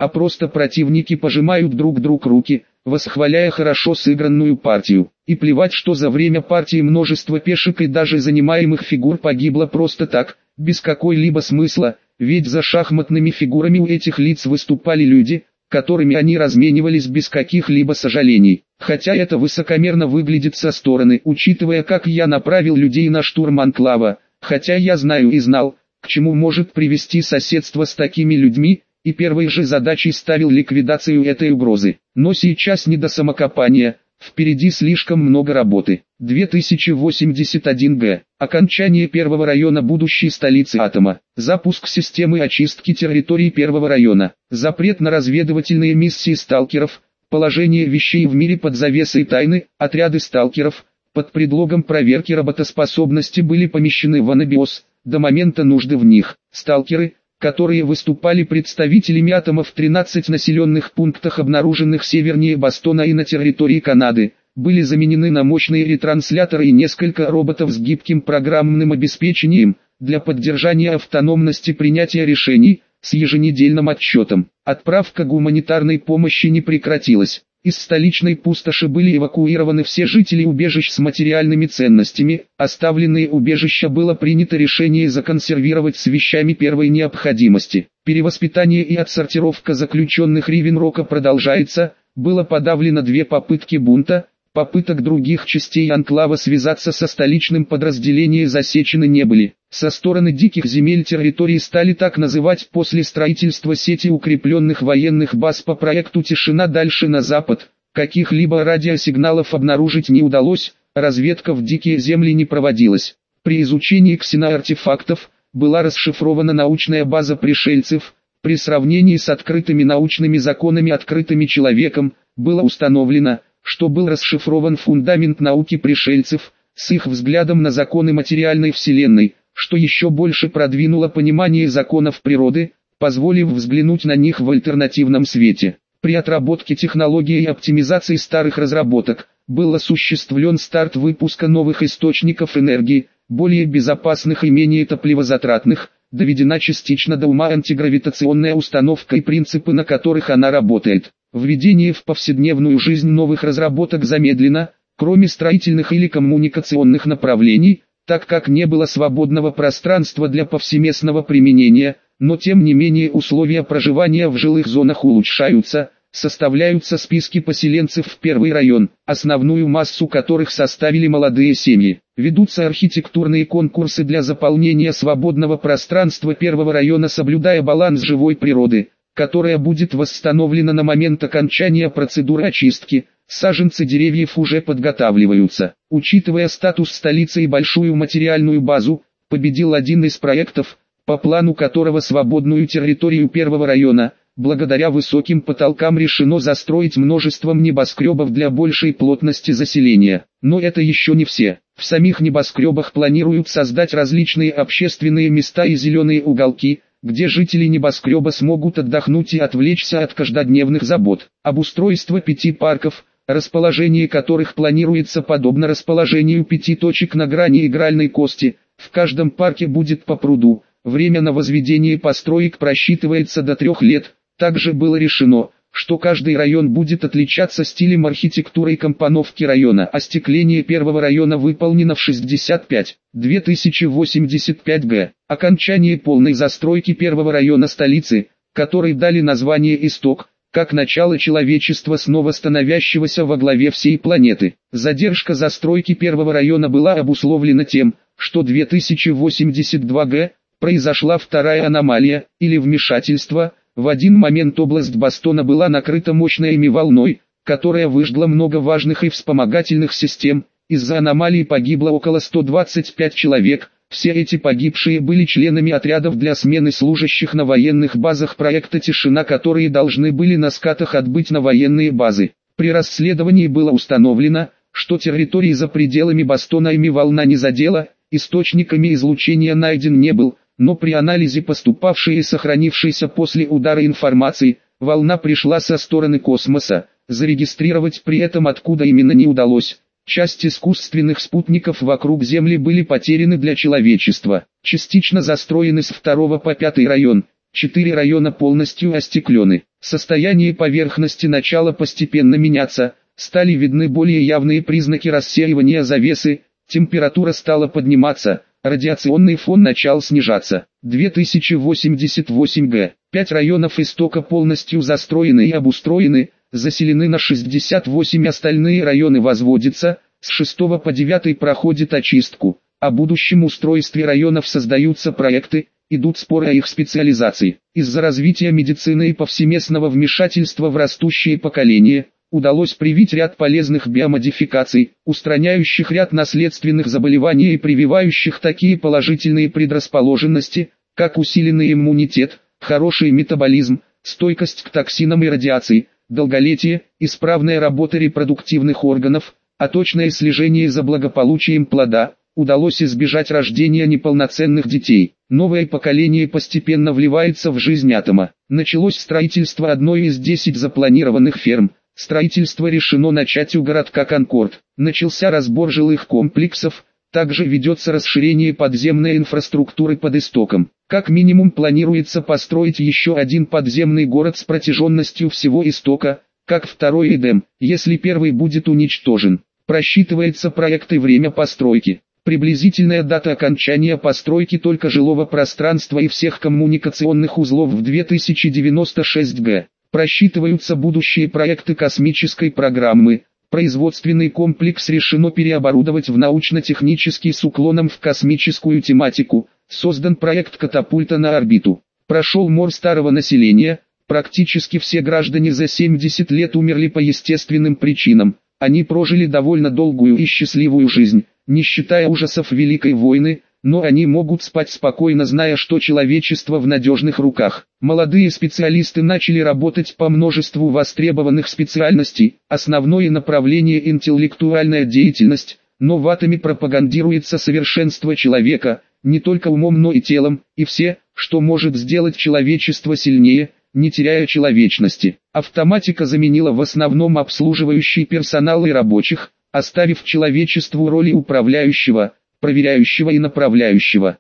а просто противники пожимают друг другу руки, восхваляя хорошо сыгранную партию. И плевать, что за время партии множество пешек и даже занимаемых фигур погибло просто так, без какой-либо смысла, ведь за шахматными фигурами у этих лиц выступали люди, которыми они разменивались без каких-либо сожалений. Хотя это высокомерно выглядит со стороны, учитывая, как я направил людей на штурм анклава, хотя я знаю и знал, к чему может привести соседство с такими людьми, и первой же задачей ставил ликвидацию этой угрозы. Но сейчас не до самокопания, впереди слишком много работы. 2081 Г. Окончание первого района будущей столицы атома. Запуск системы очистки территории первого района. Запрет на разведывательные миссии сталкеров. Положение вещей в мире под завесой тайны. Отряды сталкеров под предлогом проверки работоспособности были помещены в анабиоз. До момента нужды в них. Сталкеры, которые выступали представителями атома в 13 населенных пунктах, обнаруженных севернее Бостона и на территории Канады, были заменены на мощные ретрансляторы и несколько роботов с гибким программным обеспечением, для поддержания автономности принятия решений, с еженедельным отчетом. Отправка гуманитарной помощи не прекратилась. Из столичной пустоши были эвакуированы все жители убежищ с материальными ценностями, оставленные убежища было принято решение законсервировать с вещами первой необходимости. Перевоспитание и отсортировка заключенных Ривенрока продолжается, было подавлено 2 попытки бунта, попыток других частей анклава связаться со столичным подразделением засечены не были. Со стороны диких земель территории стали так называть после строительства сети укрепленных военных баз по проекту «Тишина» дальше на запад. Каких-либо радиосигналов обнаружить не удалось, разведка в дикие земли не проводилась. При изучении ксеноартефактов была расшифрована научная база пришельцев. При сравнении с открытыми научными законами, открытыми человеком, было установлено, что был расшифрован фундамент науки пришельцев, с их взглядом на законы материальной вселенной, что еще больше продвинуло понимание законов природы, позволив взглянуть на них в альтернативном свете. При отработке технологии и оптимизации старых разработок, был осуществлен старт выпуска новых источников энергии, более безопасных и менее топливозатратных, доведена частично до ума антигравитационная установка и принципы, на которых она работает. Введение в повседневную жизнь новых разработок замедлено, кроме строительных или коммуникационных направлений, так как не было свободного пространства для повсеместного применения, но тем не менее условия проживания в жилых зонах улучшаются, составляются списки поселенцев в первый район, основную массу которых составили молодые семьи. Ведутся архитектурные конкурсы для заполнения свободного пространства первого района, соблюдая баланс живой природы, которая будет восстановлена на момент окончания процедуры очистки. Саженцы деревьев уже подготавливаются. Учитывая статус столицы и большую материальную базу, победил один из проектов, по плану которого свободную территорию первого района, благодаря высоким потолкам, решено застроить множеством небоскребов для большей плотности заселения. Но это еще не все. В самих небоскребах планируют создать различные общественные места и зеленые уголки, где жители небоскреба смогут отдохнуть и отвлечься от каждодневных забот. Обустройство 5 парков, расположение которых планируется подобно расположению 5 точек на грани игральной кости. В каждом парке будет по пруду. Время на возведение построек просчитывается до 3 лет. Также было решено, что каждый район будет отличаться стилем архитектуры и компоновки района. Остекление первого района выполнено в 65, 2085 Г. Окончание полной застройки первого района столицы, которой дали название «Исток», как начало человечества, снова становящегося во главе всей планеты. Задержка застройки первого района была обусловлена тем, что 2082 Г. произошла вторая аномалия, или вмешательство. В один момент область Бостона была накрыта мощной волной, которая выжгла много важных и вспомогательных систем. Из-за аномалии погибло около 125 человек. Все эти погибшие были членами отрядов для смены служащих на военных базах проекта «Тишина», которые должны были на скатах отбыть на военные базы. При расследовании было установлено, что территории за пределами Бостона волна не задела, источниками излучения найден не был. Но при анализе поступавшей и сохранившейся после удара информации, волна пришла со стороны космоса, зарегистрировать при этом откуда именно не удалось. Часть искусственных спутников вокруг Земли были потеряны для человечества. Частично застроены с 2 по 5 район, 4 района полностью остеклены. Состояние поверхности начало постепенно меняться, стали видны более явные признаки рассеивания завесы, температура стала подниматься, радиационный фон начал снижаться. 2088 г. 5 районов истока полностью застроены и обустроены, заселены на 68, остальные районы возводятся, с 6 по 9 проходит очистку. О будущем устройстве районов создаются проекты, идут споры о их специализации. Из-за развития медицины и повсеместного вмешательства в растущее поколение, удалось привить ряд полезных биомодификаций, устраняющих ряд наследственных заболеваний и прививающих такие положительные предрасположенности, как усиленный иммунитет, хороший метаболизм, стойкость к токсинам и радиации, долголетие, исправная работа репродуктивных органов, а точное слежение за благополучием плода. Удалось избежать рождения неполноценных детей. Новое поколение постепенно вливается в жизнь атома. Началось строительство одной из 10 запланированных ферм. Строительство решено начать у городка Конкорд. Начался разбор жилых комплексов. Также ведется расширение подземной инфраструктуры под истоком. Как минимум планируется построить еще один подземный город с протяженностью всего истока, как второй Эдем, если первый будет уничтожен. Просчитывается проект и время постройки. Приблизительная дата окончания постройки только жилого пространства и всех коммуникационных узлов в 2096 г. Просчитываются будущие проекты космической программы. Производственный комплекс решено переоборудовать в научно-технический с уклоном в космическую тематику. Создан проект катапульта на орбиту. Прошел мор старого населения. Практически все граждане за 70 лет умерли по естественным причинам. Они прожили довольно долгую и счастливую жизнь, не считая ужасов Великой войны, но они могут спать спокойно, зная, что человечество в надежных руках. Молодые специалисты начали работать по множеству востребованных специальностей, основное направление – интеллектуальная деятельность, но в атоме пропагандируется совершенство человека, не только умом, но и телом, и все, что может сделать человечество сильнее, не теряя человечности. Автоматика заменила в основном обслуживающий персонал и рабочих, оставив человечеству роли управляющего, проверяющего и направляющего.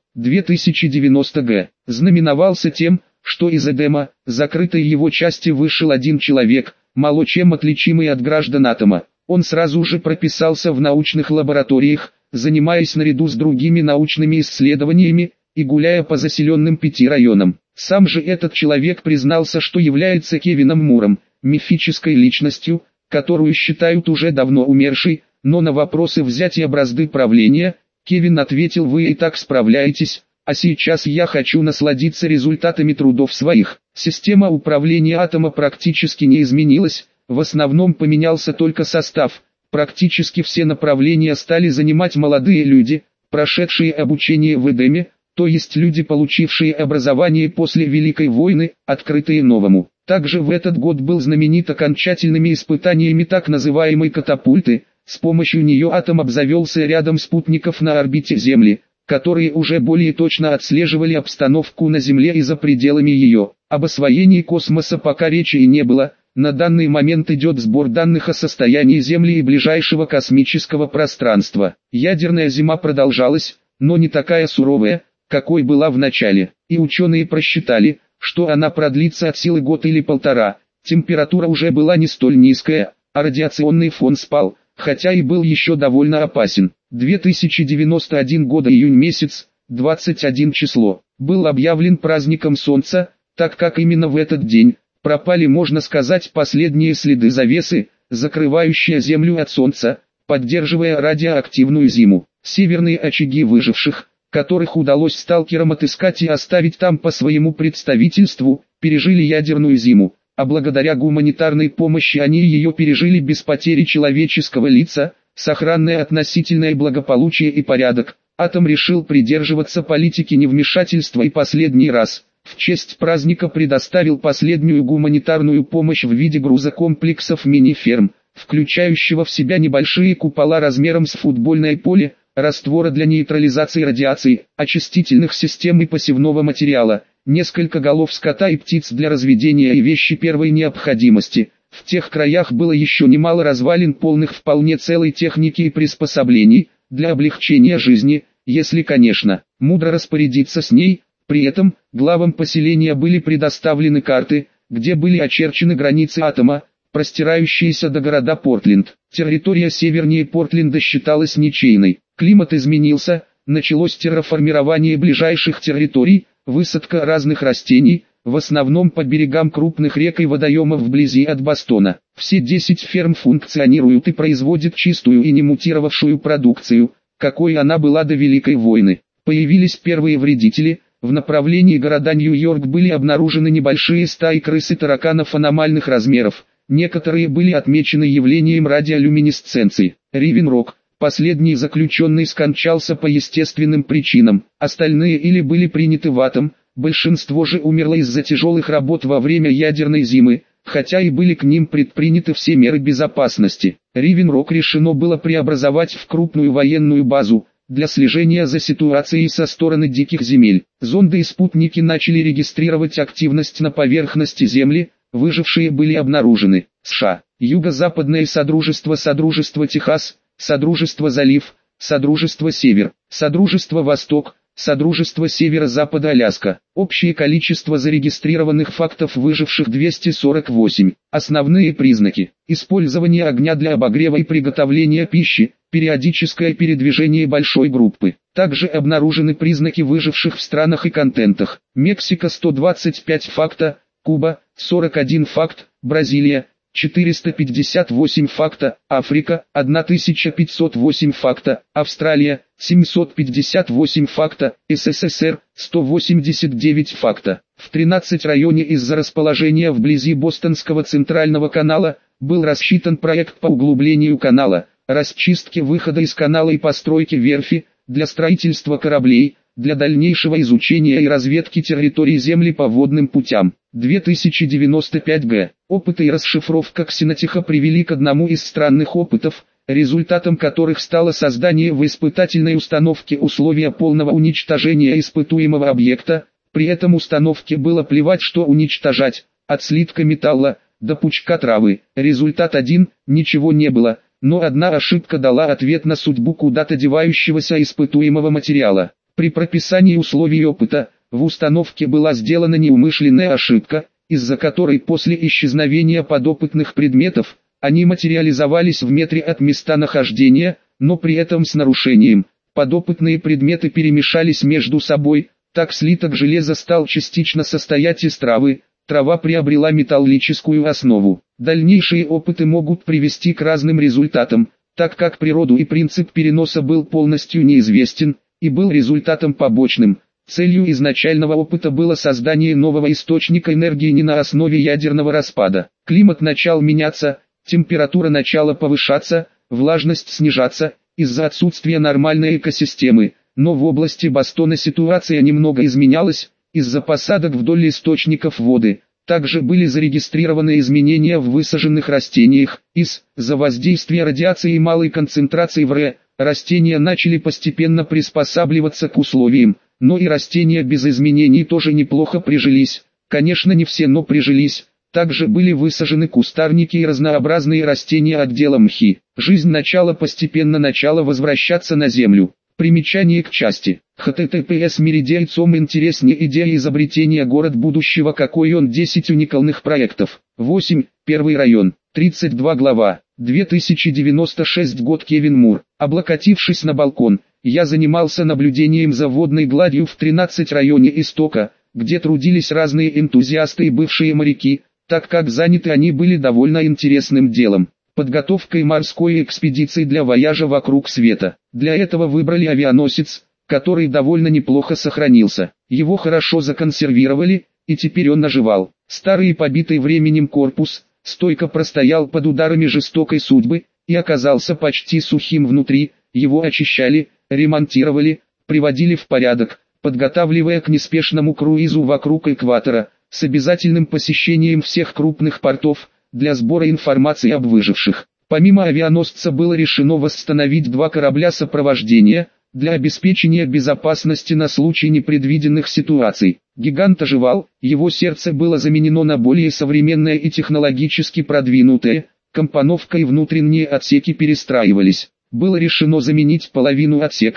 2090 г. Знаменовался тем, что из Эдема, закрытой его части, вышел один человек, мало чем отличимый от граждан атома. Он сразу же прописался в научных лабораториях, занимаясь наряду с другими научными исследованиями, и гуляя по заселенным 5 районам. Сам же этот человек признался, что является Кевином Муром, мифической личностью, которую считают уже давно умершей, но на вопросы взятия бразды правления, Кевин ответил: «Вы и так справляетесь, а сейчас я хочу насладиться результатами трудов своих». Система управления атома практически не изменилась, в основном поменялся только состав, практически все направления стали занимать молодые люди, прошедшие обучение в Эдеме, то есть люди, получившие образование после Великой войны, открытые новому. Также в этот год был знаменит окончательными испытаниями так называемой катапульты. С помощью нее атом обзавелся рядом спутников на орбите Земли, которые уже более точно отслеживали обстановку на Земле и за пределами ее. Об освоении космоса пока речи и не было. На данный момент идет сбор данных о состоянии Земли и ближайшего космического пространства. Ядерная зима продолжалась, но не такая суровая, какой была в начале, и ученые просчитали, что она продлится от силы год или полтора. Температура уже была не столь низкая, а радиационный фон спал, хотя и был еще довольно опасен. 2091 года, июнь месяц, 21 число, был объявлен праздником Солнца, так как именно в этот день пропали, можно сказать, последние следы завесы, закрывающие Землю от Солнца, поддерживая радиоактивную зиму. Северные очаги выживших, которых удалось сталкерам отыскать и оставить там по своему представительству, пережили ядерную зиму, а благодаря гуманитарной помощи они ее пережили без потери человеческого лица, сохранное относительное благополучие и порядок. Атом решил придерживаться политики невмешательства и последний раз, в честь праздника, предоставил последнюю гуманитарную помощь в виде грузокомплексов мини-ферм, включающего в себя небольшие купола размером с футбольное поле, раствора для нейтрализации радиации, очистительных систем и посевного материала, несколько голов скота и птиц для разведения и вещи первой необходимости. В тех краях было еще немало развалин, полных вполне целой техники и приспособлений, для облегчения жизни, если, конечно, мудро распорядиться с ней. При этом, главам поселения были предоставлены карты, где были очерчены границы атома, простирающиеся до города Портленд. Территория севернее Портленда считалась ничейной. Климат изменился, началось терраформирование ближайших территорий, высадка разных растений, в основном по берегам крупных рек и водоемов вблизи от Бостона. Все 10 ферм функционируют и производят чистую и не мутировавшую продукцию, какой она была до Великой войны. Появились первые вредители. В направлении города Нью-Йорк были обнаружены небольшие стаи крыс и тараканов аномальных размеров. Некоторые были отмечены явлением радиолюминесценции. Ривен-Рок, последний заключенный, скончался по естественным причинам, остальные или были приняты в атом, большинство же умерло из-за тяжелых работ во время ядерной зимы, хотя и были к ним предприняты все меры безопасности. Ривен-Рок решено было преобразовать в крупную военную базу, для слежения за ситуацией со стороны диких земель. Зонды и спутники начали регистрировать активность на поверхности Земли, выжившие были обнаружены. США, Юго-Западное Содружество, Содружество Техас, Содружество Залив, Содружество Север, Содружество Восток, Содружество Северо-Запада Аляска. Общее количество зарегистрированных фактов выживших 248. Основные признаки: использование огня для обогрева и приготовления пищи, периодическое передвижение большой группы. Также обнаружены признаки выживших в странах и контентах. Мексика 125 факта, Куба 41 факт, Бразилия 458 факта, Африка 1508 факта, Австралия 758 факта, СССР 189 факта. В 13 районе из-за расположения вблизи Бостонского центрального канала был рассчитан проект по углублению канала, расчистке выхода из канала и постройке верфи для строительства кораблей, для дальнейшего изучения и разведки территории Земли по водным путям. 2095 г. Опыты и расшифровка ксенотеха привели к одному из странных опытов, результатом которых стало создание в испытательной установке условия полного уничтожения испытуемого объекта. При этом установке было плевать, что уничтожать, от слитка металла до пучка травы. Результат один: ничего не было, но одна ошибка дала ответ на судьбу куда-то девающегося испытуемого материала. При прописании условий опыта, в установке была сделана неумышленная ошибка, из-за которой после исчезновения подопытных предметов, они материализовались в метре от места нахождения, но при этом с нарушением. Подопытные предметы перемешались между собой, так слиток железа стал частично состоять из травы, трава приобрела металлическую основу. Дальнейшие опыты могут привести к разным результатам, так как природу и принцип переноса был полностью неизвестен, и был результатом побочным. Целью изначального опыта было создание нового источника энергии не на основе ядерного распада. Климат начал меняться, температура начала повышаться, влажность снижаться, из-за отсутствия нормальной экосистемы, но в области Бостона ситуация немного изменялась, из-за посадок вдоль источников воды. Также были зарегистрированы изменения в высаженных растениях, из-за воздействия радиации и малой концентрации в растения начали постепенно приспосабливаться к условиям, но и растения без изменений тоже неплохо прижились. Конечно, не все, но прижились. Также были высажены кустарники и разнообразные растения отдела мхи. Жизнь постепенно начала возвращаться на Землю. Примечание к части. https Меридиайцом интереснее идея изобретения город будущего, какой он. 10 уникальных проектов. 8. Первый район. 32 глава. 2096 год. Кевин Мур. Облокотившись на балкон, я занимался наблюдением за водной гладью в 13 районе истока, где трудились разные энтузиасты и бывшие моряки, так как заняты они были довольно интересным делом. Подготовкой морской экспедиции для вояжа вокруг света. Для этого выбрали авианосец, который довольно неплохо сохранился. Его хорошо законсервировали, и теперь он оживал. Старый и побитый временем корпус стойко простоял под ударами жестокой судьбы и оказался почти сухим внутри. Его очищали, ремонтировали, приводили в порядок, подготавливая к неспешному круизу вокруг экватора, с обязательным посещением всех крупных портов, для сбора информации об выживших. Помимо авианосца было решено восстановить 2 корабля сопровождения, для обеспечения безопасности на случай непредвиденных ситуаций. Гигант оживал, его сердце было заменено на более современное и технологически продвинутое, компоновка и внутренние отсеки перестраивались. Было решено заменить половину отсеков,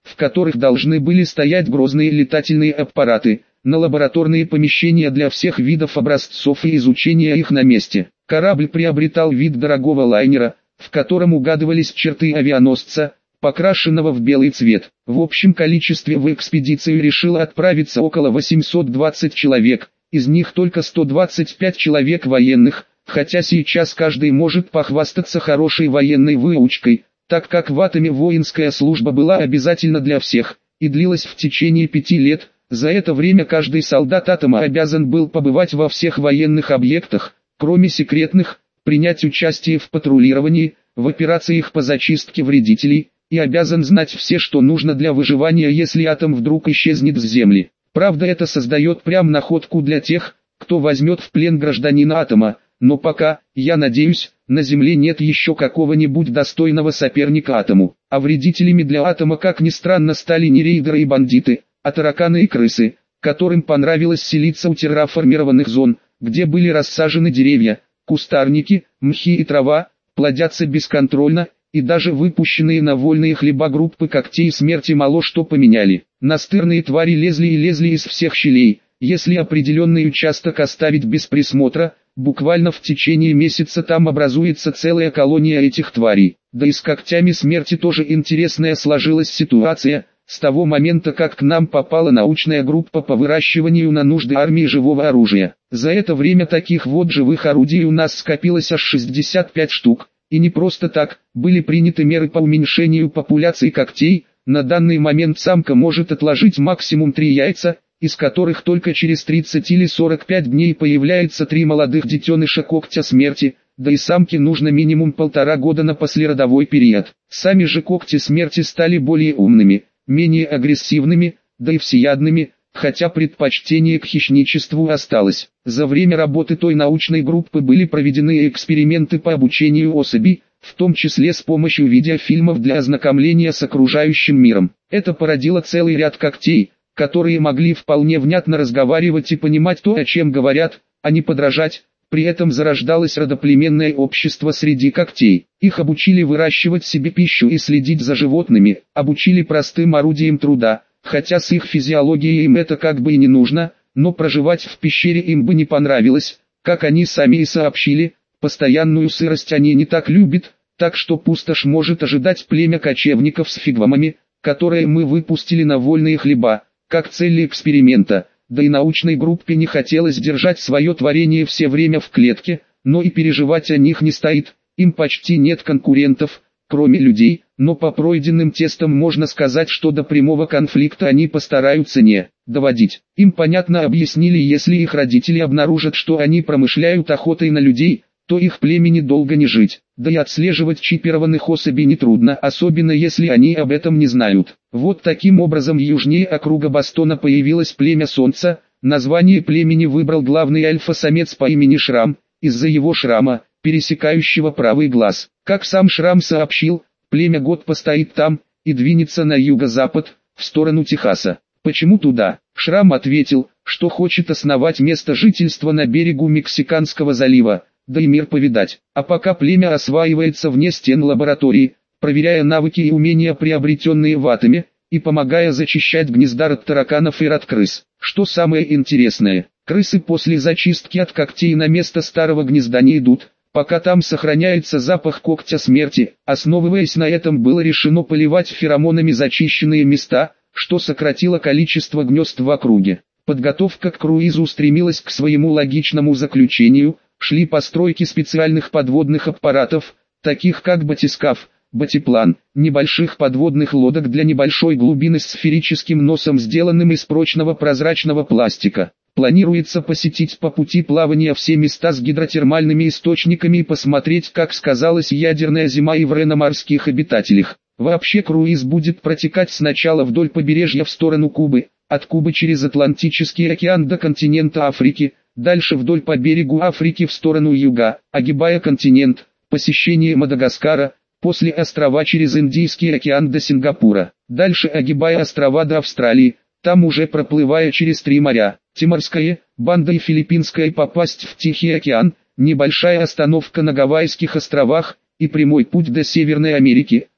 в которых должны были стоять грозные летательные аппараты, на лабораторные помещения для всех видов образцов и изучения их на месте. Корабль приобретал вид дорогого лайнера, в котором угадывались черты авианосца, покрашенного в белый цвет. В общем количестве в экспедицию решило отправиться около 820 человек, из них только 125 человек военных, хотя сейчас каждый может похвастаться хорошей военной выучкой, так как в атоме воинская служба была обязательна для всех, и длилась в течение 5 лет. За это время каждый солдат атома обязан был побывать во всех военных объектах, кроме секретных, принять участие в патрулировании, в операциях по зачистке вредителей, и обязан знать все, что нужно для выживания, если атом вдруг исчезнет с Земли. Правда, это создает прям находку для тех, кто возьмет в плен гражданина атома, но пока, я надеюсь, на Земле нет еще какого-нибудь достойного соперника атому. А вредителями для атома, как ни странно, стали не рейдеры и бандиты, а тараканы и крысы, которым понравилось селиться у терраформированных зон, где были рассажены деревья, кустарники, мхи и трава, плодятся бесконтрольно, и даже выпущенные на вольные хлеба группы когтей смерти мало что поменяли. Настырные твари лезли и лезли из всех щелей. Если определенный участок оставить без присмотра, буквально в течение месяца там образуется целая колония этих тварей. Да и с когтями смерти тоже интересная сложилась ситуация. С того момента, как к нам попала научная группа по выращиванию на нужды армии живого оружия. За это время таких вот живых орудий у нас скопилось аж 65 штук. И не просто так, были приняты меры по уменьшению популяции когтей. На данный момент самка может отложить максимум 3 яйца, из которых только через 30 или 45 дней появляется 3 молодых детеныша когтя смерти, да и самке нужно минимум 1,5 года на послеродовой период. Сами же когти смерти стали более умными, менее агрессивными, да и всеядными, хотя предпочтение к хищничеству осталось. За время работы той научной группы были проведены эксперименты по обучению особей, в том числе с помощью видеофильмов для ознакомления с окружающим миром. Это породило целый ряд когтей, которые могли вполне внятно разговаривать и понимать то, о чем говорят, а не подражать. При этом зарождалось родоплеменное общество среди когтей. Их обучили выращивать себе пищу и следить за животными, обучили простым орудиям труда, хотя с их физиологией им это как бы и не нужно, но проживать в пещере им бы не понравилось, как они сами и сообщили, постоянную сырость они не так любят, так что пустошь может ожидать племя кочевников с фигвамами, которые мы выпустили на вольные хлеба, как цель эксперимента. Да и научной группе не хотелось держать свое творение все время в клетке, но и переживать о них не стоит, им почти нет конкурентов, кроме людей, но по пройденным тестам можно сказать, что до прямого конфликта они постараются не доводить. Им понятно объяснили, если их родители обнаружат, что они промышляют охотой на людей, то их племени долго не жить, да и отслеживать чипированных особей нетрудно, особенно если они об этом не знают. Вот таким образом южнее округа Бостона появилось племя Солнца. Название племени выбрал главный альфа-самец по имени Шрам, из-за его шрама, пересекающего правый глаз. Как сам Шрам сообщил, племя год постоит там, и двинется на юго-запад, в сторону Техаса. Почему туда? Шрам ответил, что хочет основать место жительства на берегу Мексиканского залива, да и мир повидать. А пока племя осваивается вне стен лаборатории, проверяя навыки и умения, приобретенные в атоме, и помогая зачищать гнезда от тараканов и от крыс. Что самое интересное, крысы после зачистки от когтей на место старого гнезда не идут, пока там сохраняется запах когтя смерти. Основываясь на этом, было решено поливать феромонами зачищенные места, что сократило количество гнезд в округе. Подготовка к круизу стремилась к своему логичному заключению. Шли постройки специальных подводных аппаратов, таких как батискаф, батиплан, небольших подводных лодок для небольшой глубины с сферическим носом, сделанным из прочного прозрачного пластика. Планируется посетить по пути плавания все места с гидротермальными источниками и посмотреть, как сказалась ядерная зима и на морских обитателях. Вообще круиз будет протекать сначала вдоль побережья в сторону Кубы, от Кубы через Атлантический океан до континента Африки, дальше вдоль по берегу Африки в сторону юга, огибая континент, посещение Мадагаскара, после острова через Индийский океан до Сингапура, дальше огибая острова до Австралии, там уже проплывая через 3 моря, Тиморское, Банда и Филиппинское, попасть в Тихий океан, небольшая остановка на Гавайских островах и прямой путь до Северной Америки,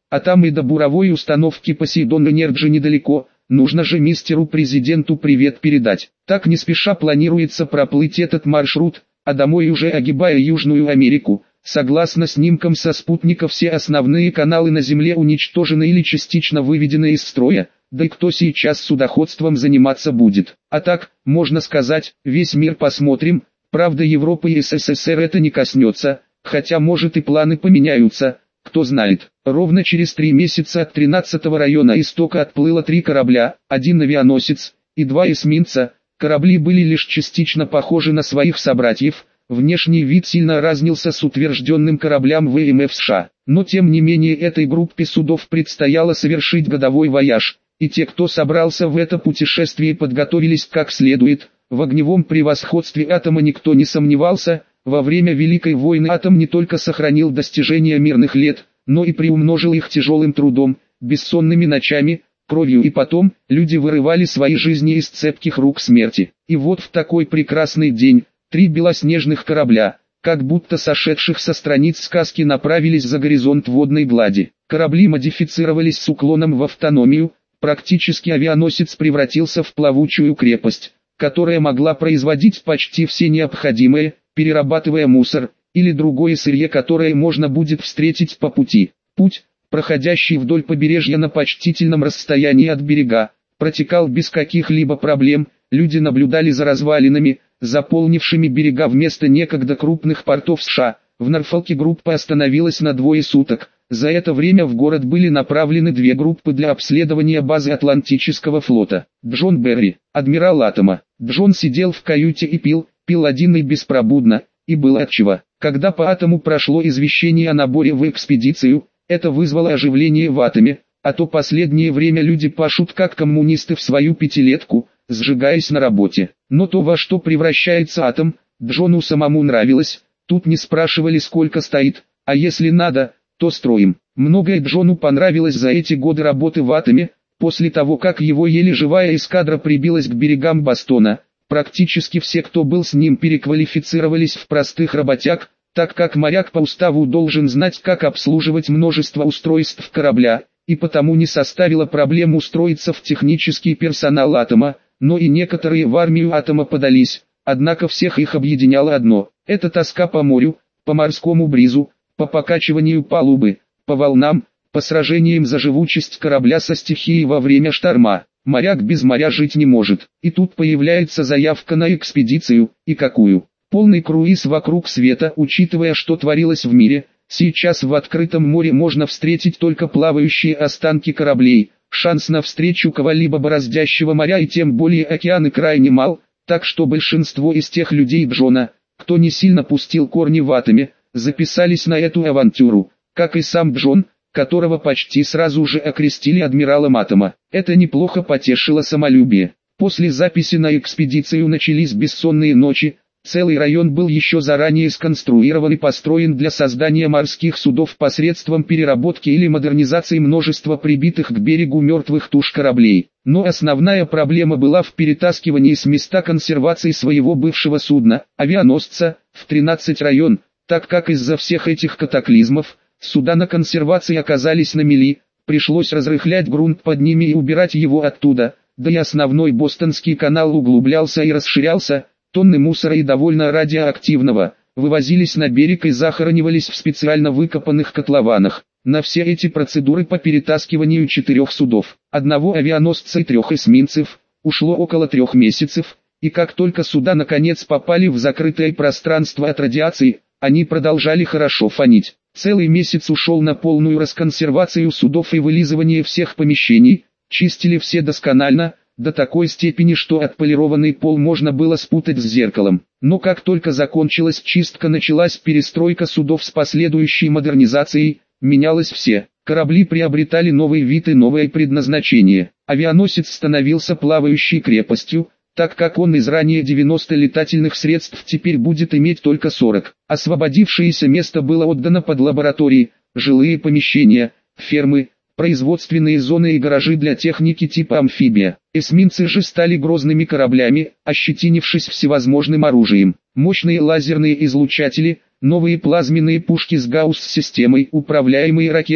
а там и до буровой установки Посейдон Энерджи недалеко, нужно же мистеру президенту привет передать. Так не спеша планируется проплыть этот маршрут, а домой уже огибая Южную Америку. Согласно снимкам со спутника, все основные каналы на Земле уничтожены или частично выведены из строя, да и кто сейчас судоходством заниматься будет. А так, можно сказать, весь мир посмотрим, правда Европы и СССР это не коснется, хотя может и планы поменяются, кто знает. Ровно через 3 месяца от 13-го района истока отплыло 3 корабля, 1 авианосец и 2 эсминца. Корабли были лишь частично похожи на своих собратьев. Внешний вид сильно разнился с утвержденным кораблям ВМФ США, но тем не менее этой группе судов предстояло совершить годовой вояж, и те, кто собрался в это путешествие, подготовились как следует. В огневом превосходстве атома никто не сомневался. Во время Великой войны атом не только сохранил достижения мирных лет, но и приумножил их тяжелым трудом, бессонными ночами, кровью, и потом люди вырывали свои жизни из цепких рук смерти. И вот в такой прекрасный день 3 белоснежных корабля, как будто сошедших со страниц сказки, направились за горизонт водной глади. Корабли модифицировались с уклоном в автономию, практически авианосец превратился в плавучую крепость, которая могла производить почти все необходимое, перерабатывая мусор или другое сырье, которое можно будет встретить по пути. Путь, проходящий вдоль побережья на почтительном расстоянии от берега, протекал без каких-либо проблем. Люди наблюдали за развалинами, заполнившими берега вместо некогда крупных портов США. В Норфолке группа остановилась на 2 суток. За это время в город были направлены 2 группы для обследования базы Атлантического флота. Джон Берри, адмирал атома. Джон сидел в каюте и пил один и беспробудно, и было отчего. Когда по атому прошло извещение о наборе в экспедицию, это вызвало оживление в атоме, а то последнее время люди пашут как коммунисты в свою пятилетку, сжигаясь на работе. Но то, во что превращается атом, Джону самому нравилось. Тут не спрашивали, сколько стоит, а если надо, то строим. Многое Джону понравилось за эти годы работы в атоме. После того, как его еле живая эскадра прибилась к берегам Бостона, практически все, кто был с ним, переквалифицировались в простых работяг, так как моряк по уставу должен знать, как обслуживать множество устройств корабля, и потому не составило проблем устроиться в технический персонал атома. Но и некоторые в армию атома подались, однако всех их объединяло одно – это тоска по морю, по морскому бризу, по покачиванию палубы, по волнам, по сражениям за живучесть корабля со стихией во время шторма. Моряк без моря жить не может, и тут появляется заявка на экспедицию, и какую? Полный круиз вокруг света. Учитывая, что творилось в мире, сейчас в открытом море можно встретить только плавающие останки кораблей. Шанс на встречу кого-либо бороздящего моря и тем более океаны крайне мал, так что большинство из тех людей Джона, кто не сильно пустил корни в атоме, записались на эту авантюру, как и сам Джон, которого почти сразу же окрестили адмиралом атома. Это неплохо потешило самолюбие. После записи на экспедицию начались бессонные ночи. Целый район был еще заранее сконструирован и построен для создания морских судов посредством переработки или модернизации множества прибитых к берегу мертвых туш кораблей. Но основная проблема была в перетаскивании с места консервации своего бывшего судна, авианосца, в 13 район, так как из-за всех этих катаклизмов, суда на консервации оказались на мели, пришлось разрыхлять грунт под ними и убирать его оттуда, да и основной Бостонский канал углублялся и расширялся. Тонны мусора и довольно радиоактивного вывозились на берег и захоранивались в специально выкопанных котлованах. На все эти процедуры по перетаскиванию 4 судов, 1 авианосца и 3 эсминцев, ушло около 3 месяцев, и как только суда наконец попали в закрытое пространство от радиации, они продолжали хорошо фонить. Целый месяц ушел на полную расконсервацию судов и вылизывание всех помещений, чистили все досконально, до такой степени, что отполированный пол можно было спутать с зеркалом. Но как только закончилась чистка, началась перестройка судов с последующей модернизацией, менялось все. Корабли приобретали новый вид и новое предназначение. Авианосец становился плавающей крепостью, так как он из ранее 90 летательных средств теперь будет иметь только 40. Освободившееся место было отдано под лаборатории, жилые помещения, фермы, производственные зоны и гаражи для техники типа амфибия. Эсминцы же стали грозными кораблями, ощетинившись всевозможным оружием. Мощные лазерные излучатели, новые плазменные пушки с гаусс-системой, управляемые ракеты,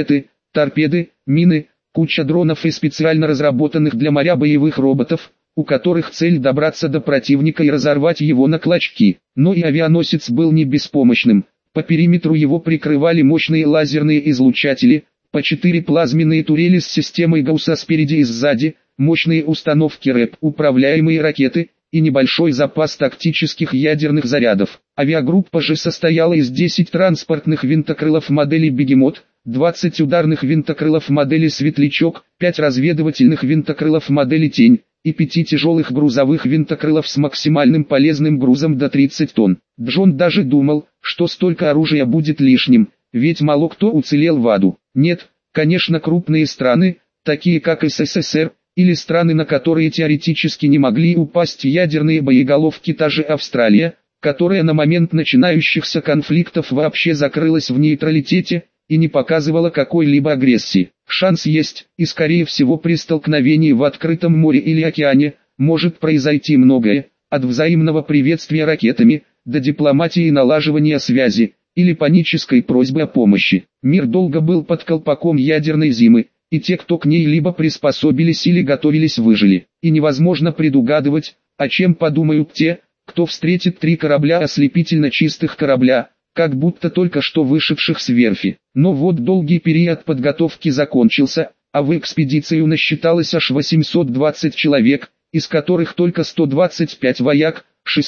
торпеды, мины, куча дронов и специально разработанных для моря боевых роботов, у которых цель добраться до противника и разорвать его на клочки. Но и авианосец был не беспомощным. По периметру его прикрывали мощные лазерные излучатели, по 4 плазменные турели с системой Гаусса спереди и сзади, мощные установки РЭП, управляемые ракеты и небольшой запас тактических ядерных зарядов. Авиагруппа же состояла из 10 транспортных винтокрылов модели «Бегемот», 20 ударных винтокрылов модели «Светлячок», 5 разведывательных винтокрылов модели «Тень» и 5 тяжелых грузовых винтокрылов с максимальным полезным грузом до 30 тонн. Джон даже думал, что столько оружия будет лишним, ведь мало кто уцелел в аду. Нет, конечно, крупные страны, такие как СССР, или страны, на которые теоретически не могли упасть ядерные боеголовки, та же Австралия, которая на момент начинающихся конфликтов вообще закрылась в нейтралитете и не показывала какой-либо агрессии. Шанс есть, и скорее всего при столкновении в открытом море или океане может произойти многое, от взаимного приветствия ракетами, до дипломатии и налаживания связи, или панической просьбы о помощи. Мир долго был под колпаком ядерной зимы, и те, кто к ней либо приспособились или готовились, выжили. И невозможно предугадывать, о чем подумают те, кто встретит 3 корабля ослепительно чистых корабля, как будто только что вышедших с верфи. Но вот долгий период подготовки закончился, а в экспедицию насчиталось аж 820 человек, из которых только 125 вояк,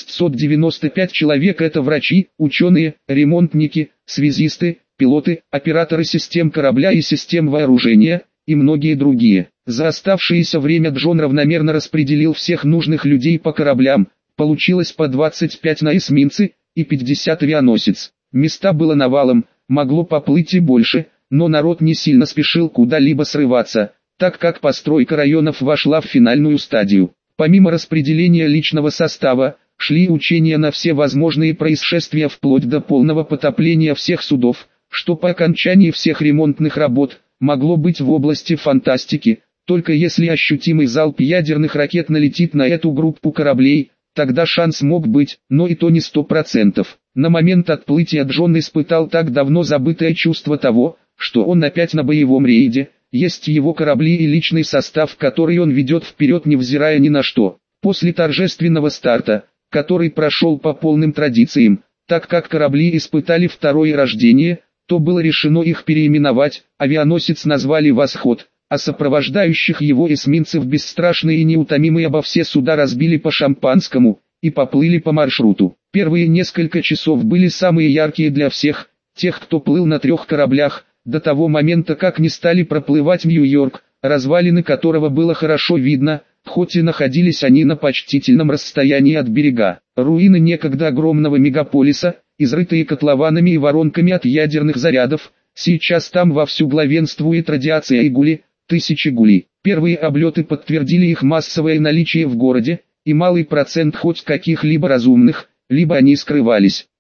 695 человек это врачи, ученые, ремонтники, связисты, пилоты, операторы систем корабля и систем вооружения, и многие другие. За оставшееся время Джон равномерно распределил всех нужных людей по кораблям, получилось по 25 на эсминцы и 50 авианосец. Места было навалом, могло поплыть и больше, но народ не сильно спешил куда-либо срываться, так как постройка районов вошла в финальную стадию. Помимо распределения личного состава, шли учения на все возможные происшествия вплоть до полного потопления всех судов, что по окончании всех ремонтных работ могло быть в области фантастики. Только если ощутимый залп ядерных ракет налетит на эту группу кораблей, тогда шанс мог быть, но и то не 100%. На момент отплытия Джон испытал так давно забытое чувство того, что он опять на боевом рейде, есть его корабли и личный состав, который он ведет вперед, невзирая ни на что. После торжественного старта, который прошел по полным традициям, так как корабли испытали второе рождение, то было решено их переименовать, авианосец назвали «Восход», а сопровождающих его эсминцев бесстрашные и неутомимые обо все суда разбили по шампанскому и поплыли по маршруту. Первые несколько часов были самые яркие для всех, тех, кто плыл на 3 кораблях, до того момента как не стали проплывать Нью-Йорк, развалины которого было хорошо видно, хоть и находились они на почтительном расстоянии от берега. Руины некогда огромного мегаполиса, изрытые котлованами и воронками от ядерных зарядов, сейчас там вовсю главенствует радиация и гули, тысячи гулей. Первые облеты подтвердили их массовое наличие в городе, и малый процент хоть каких-либо разумных, либо они скрывались.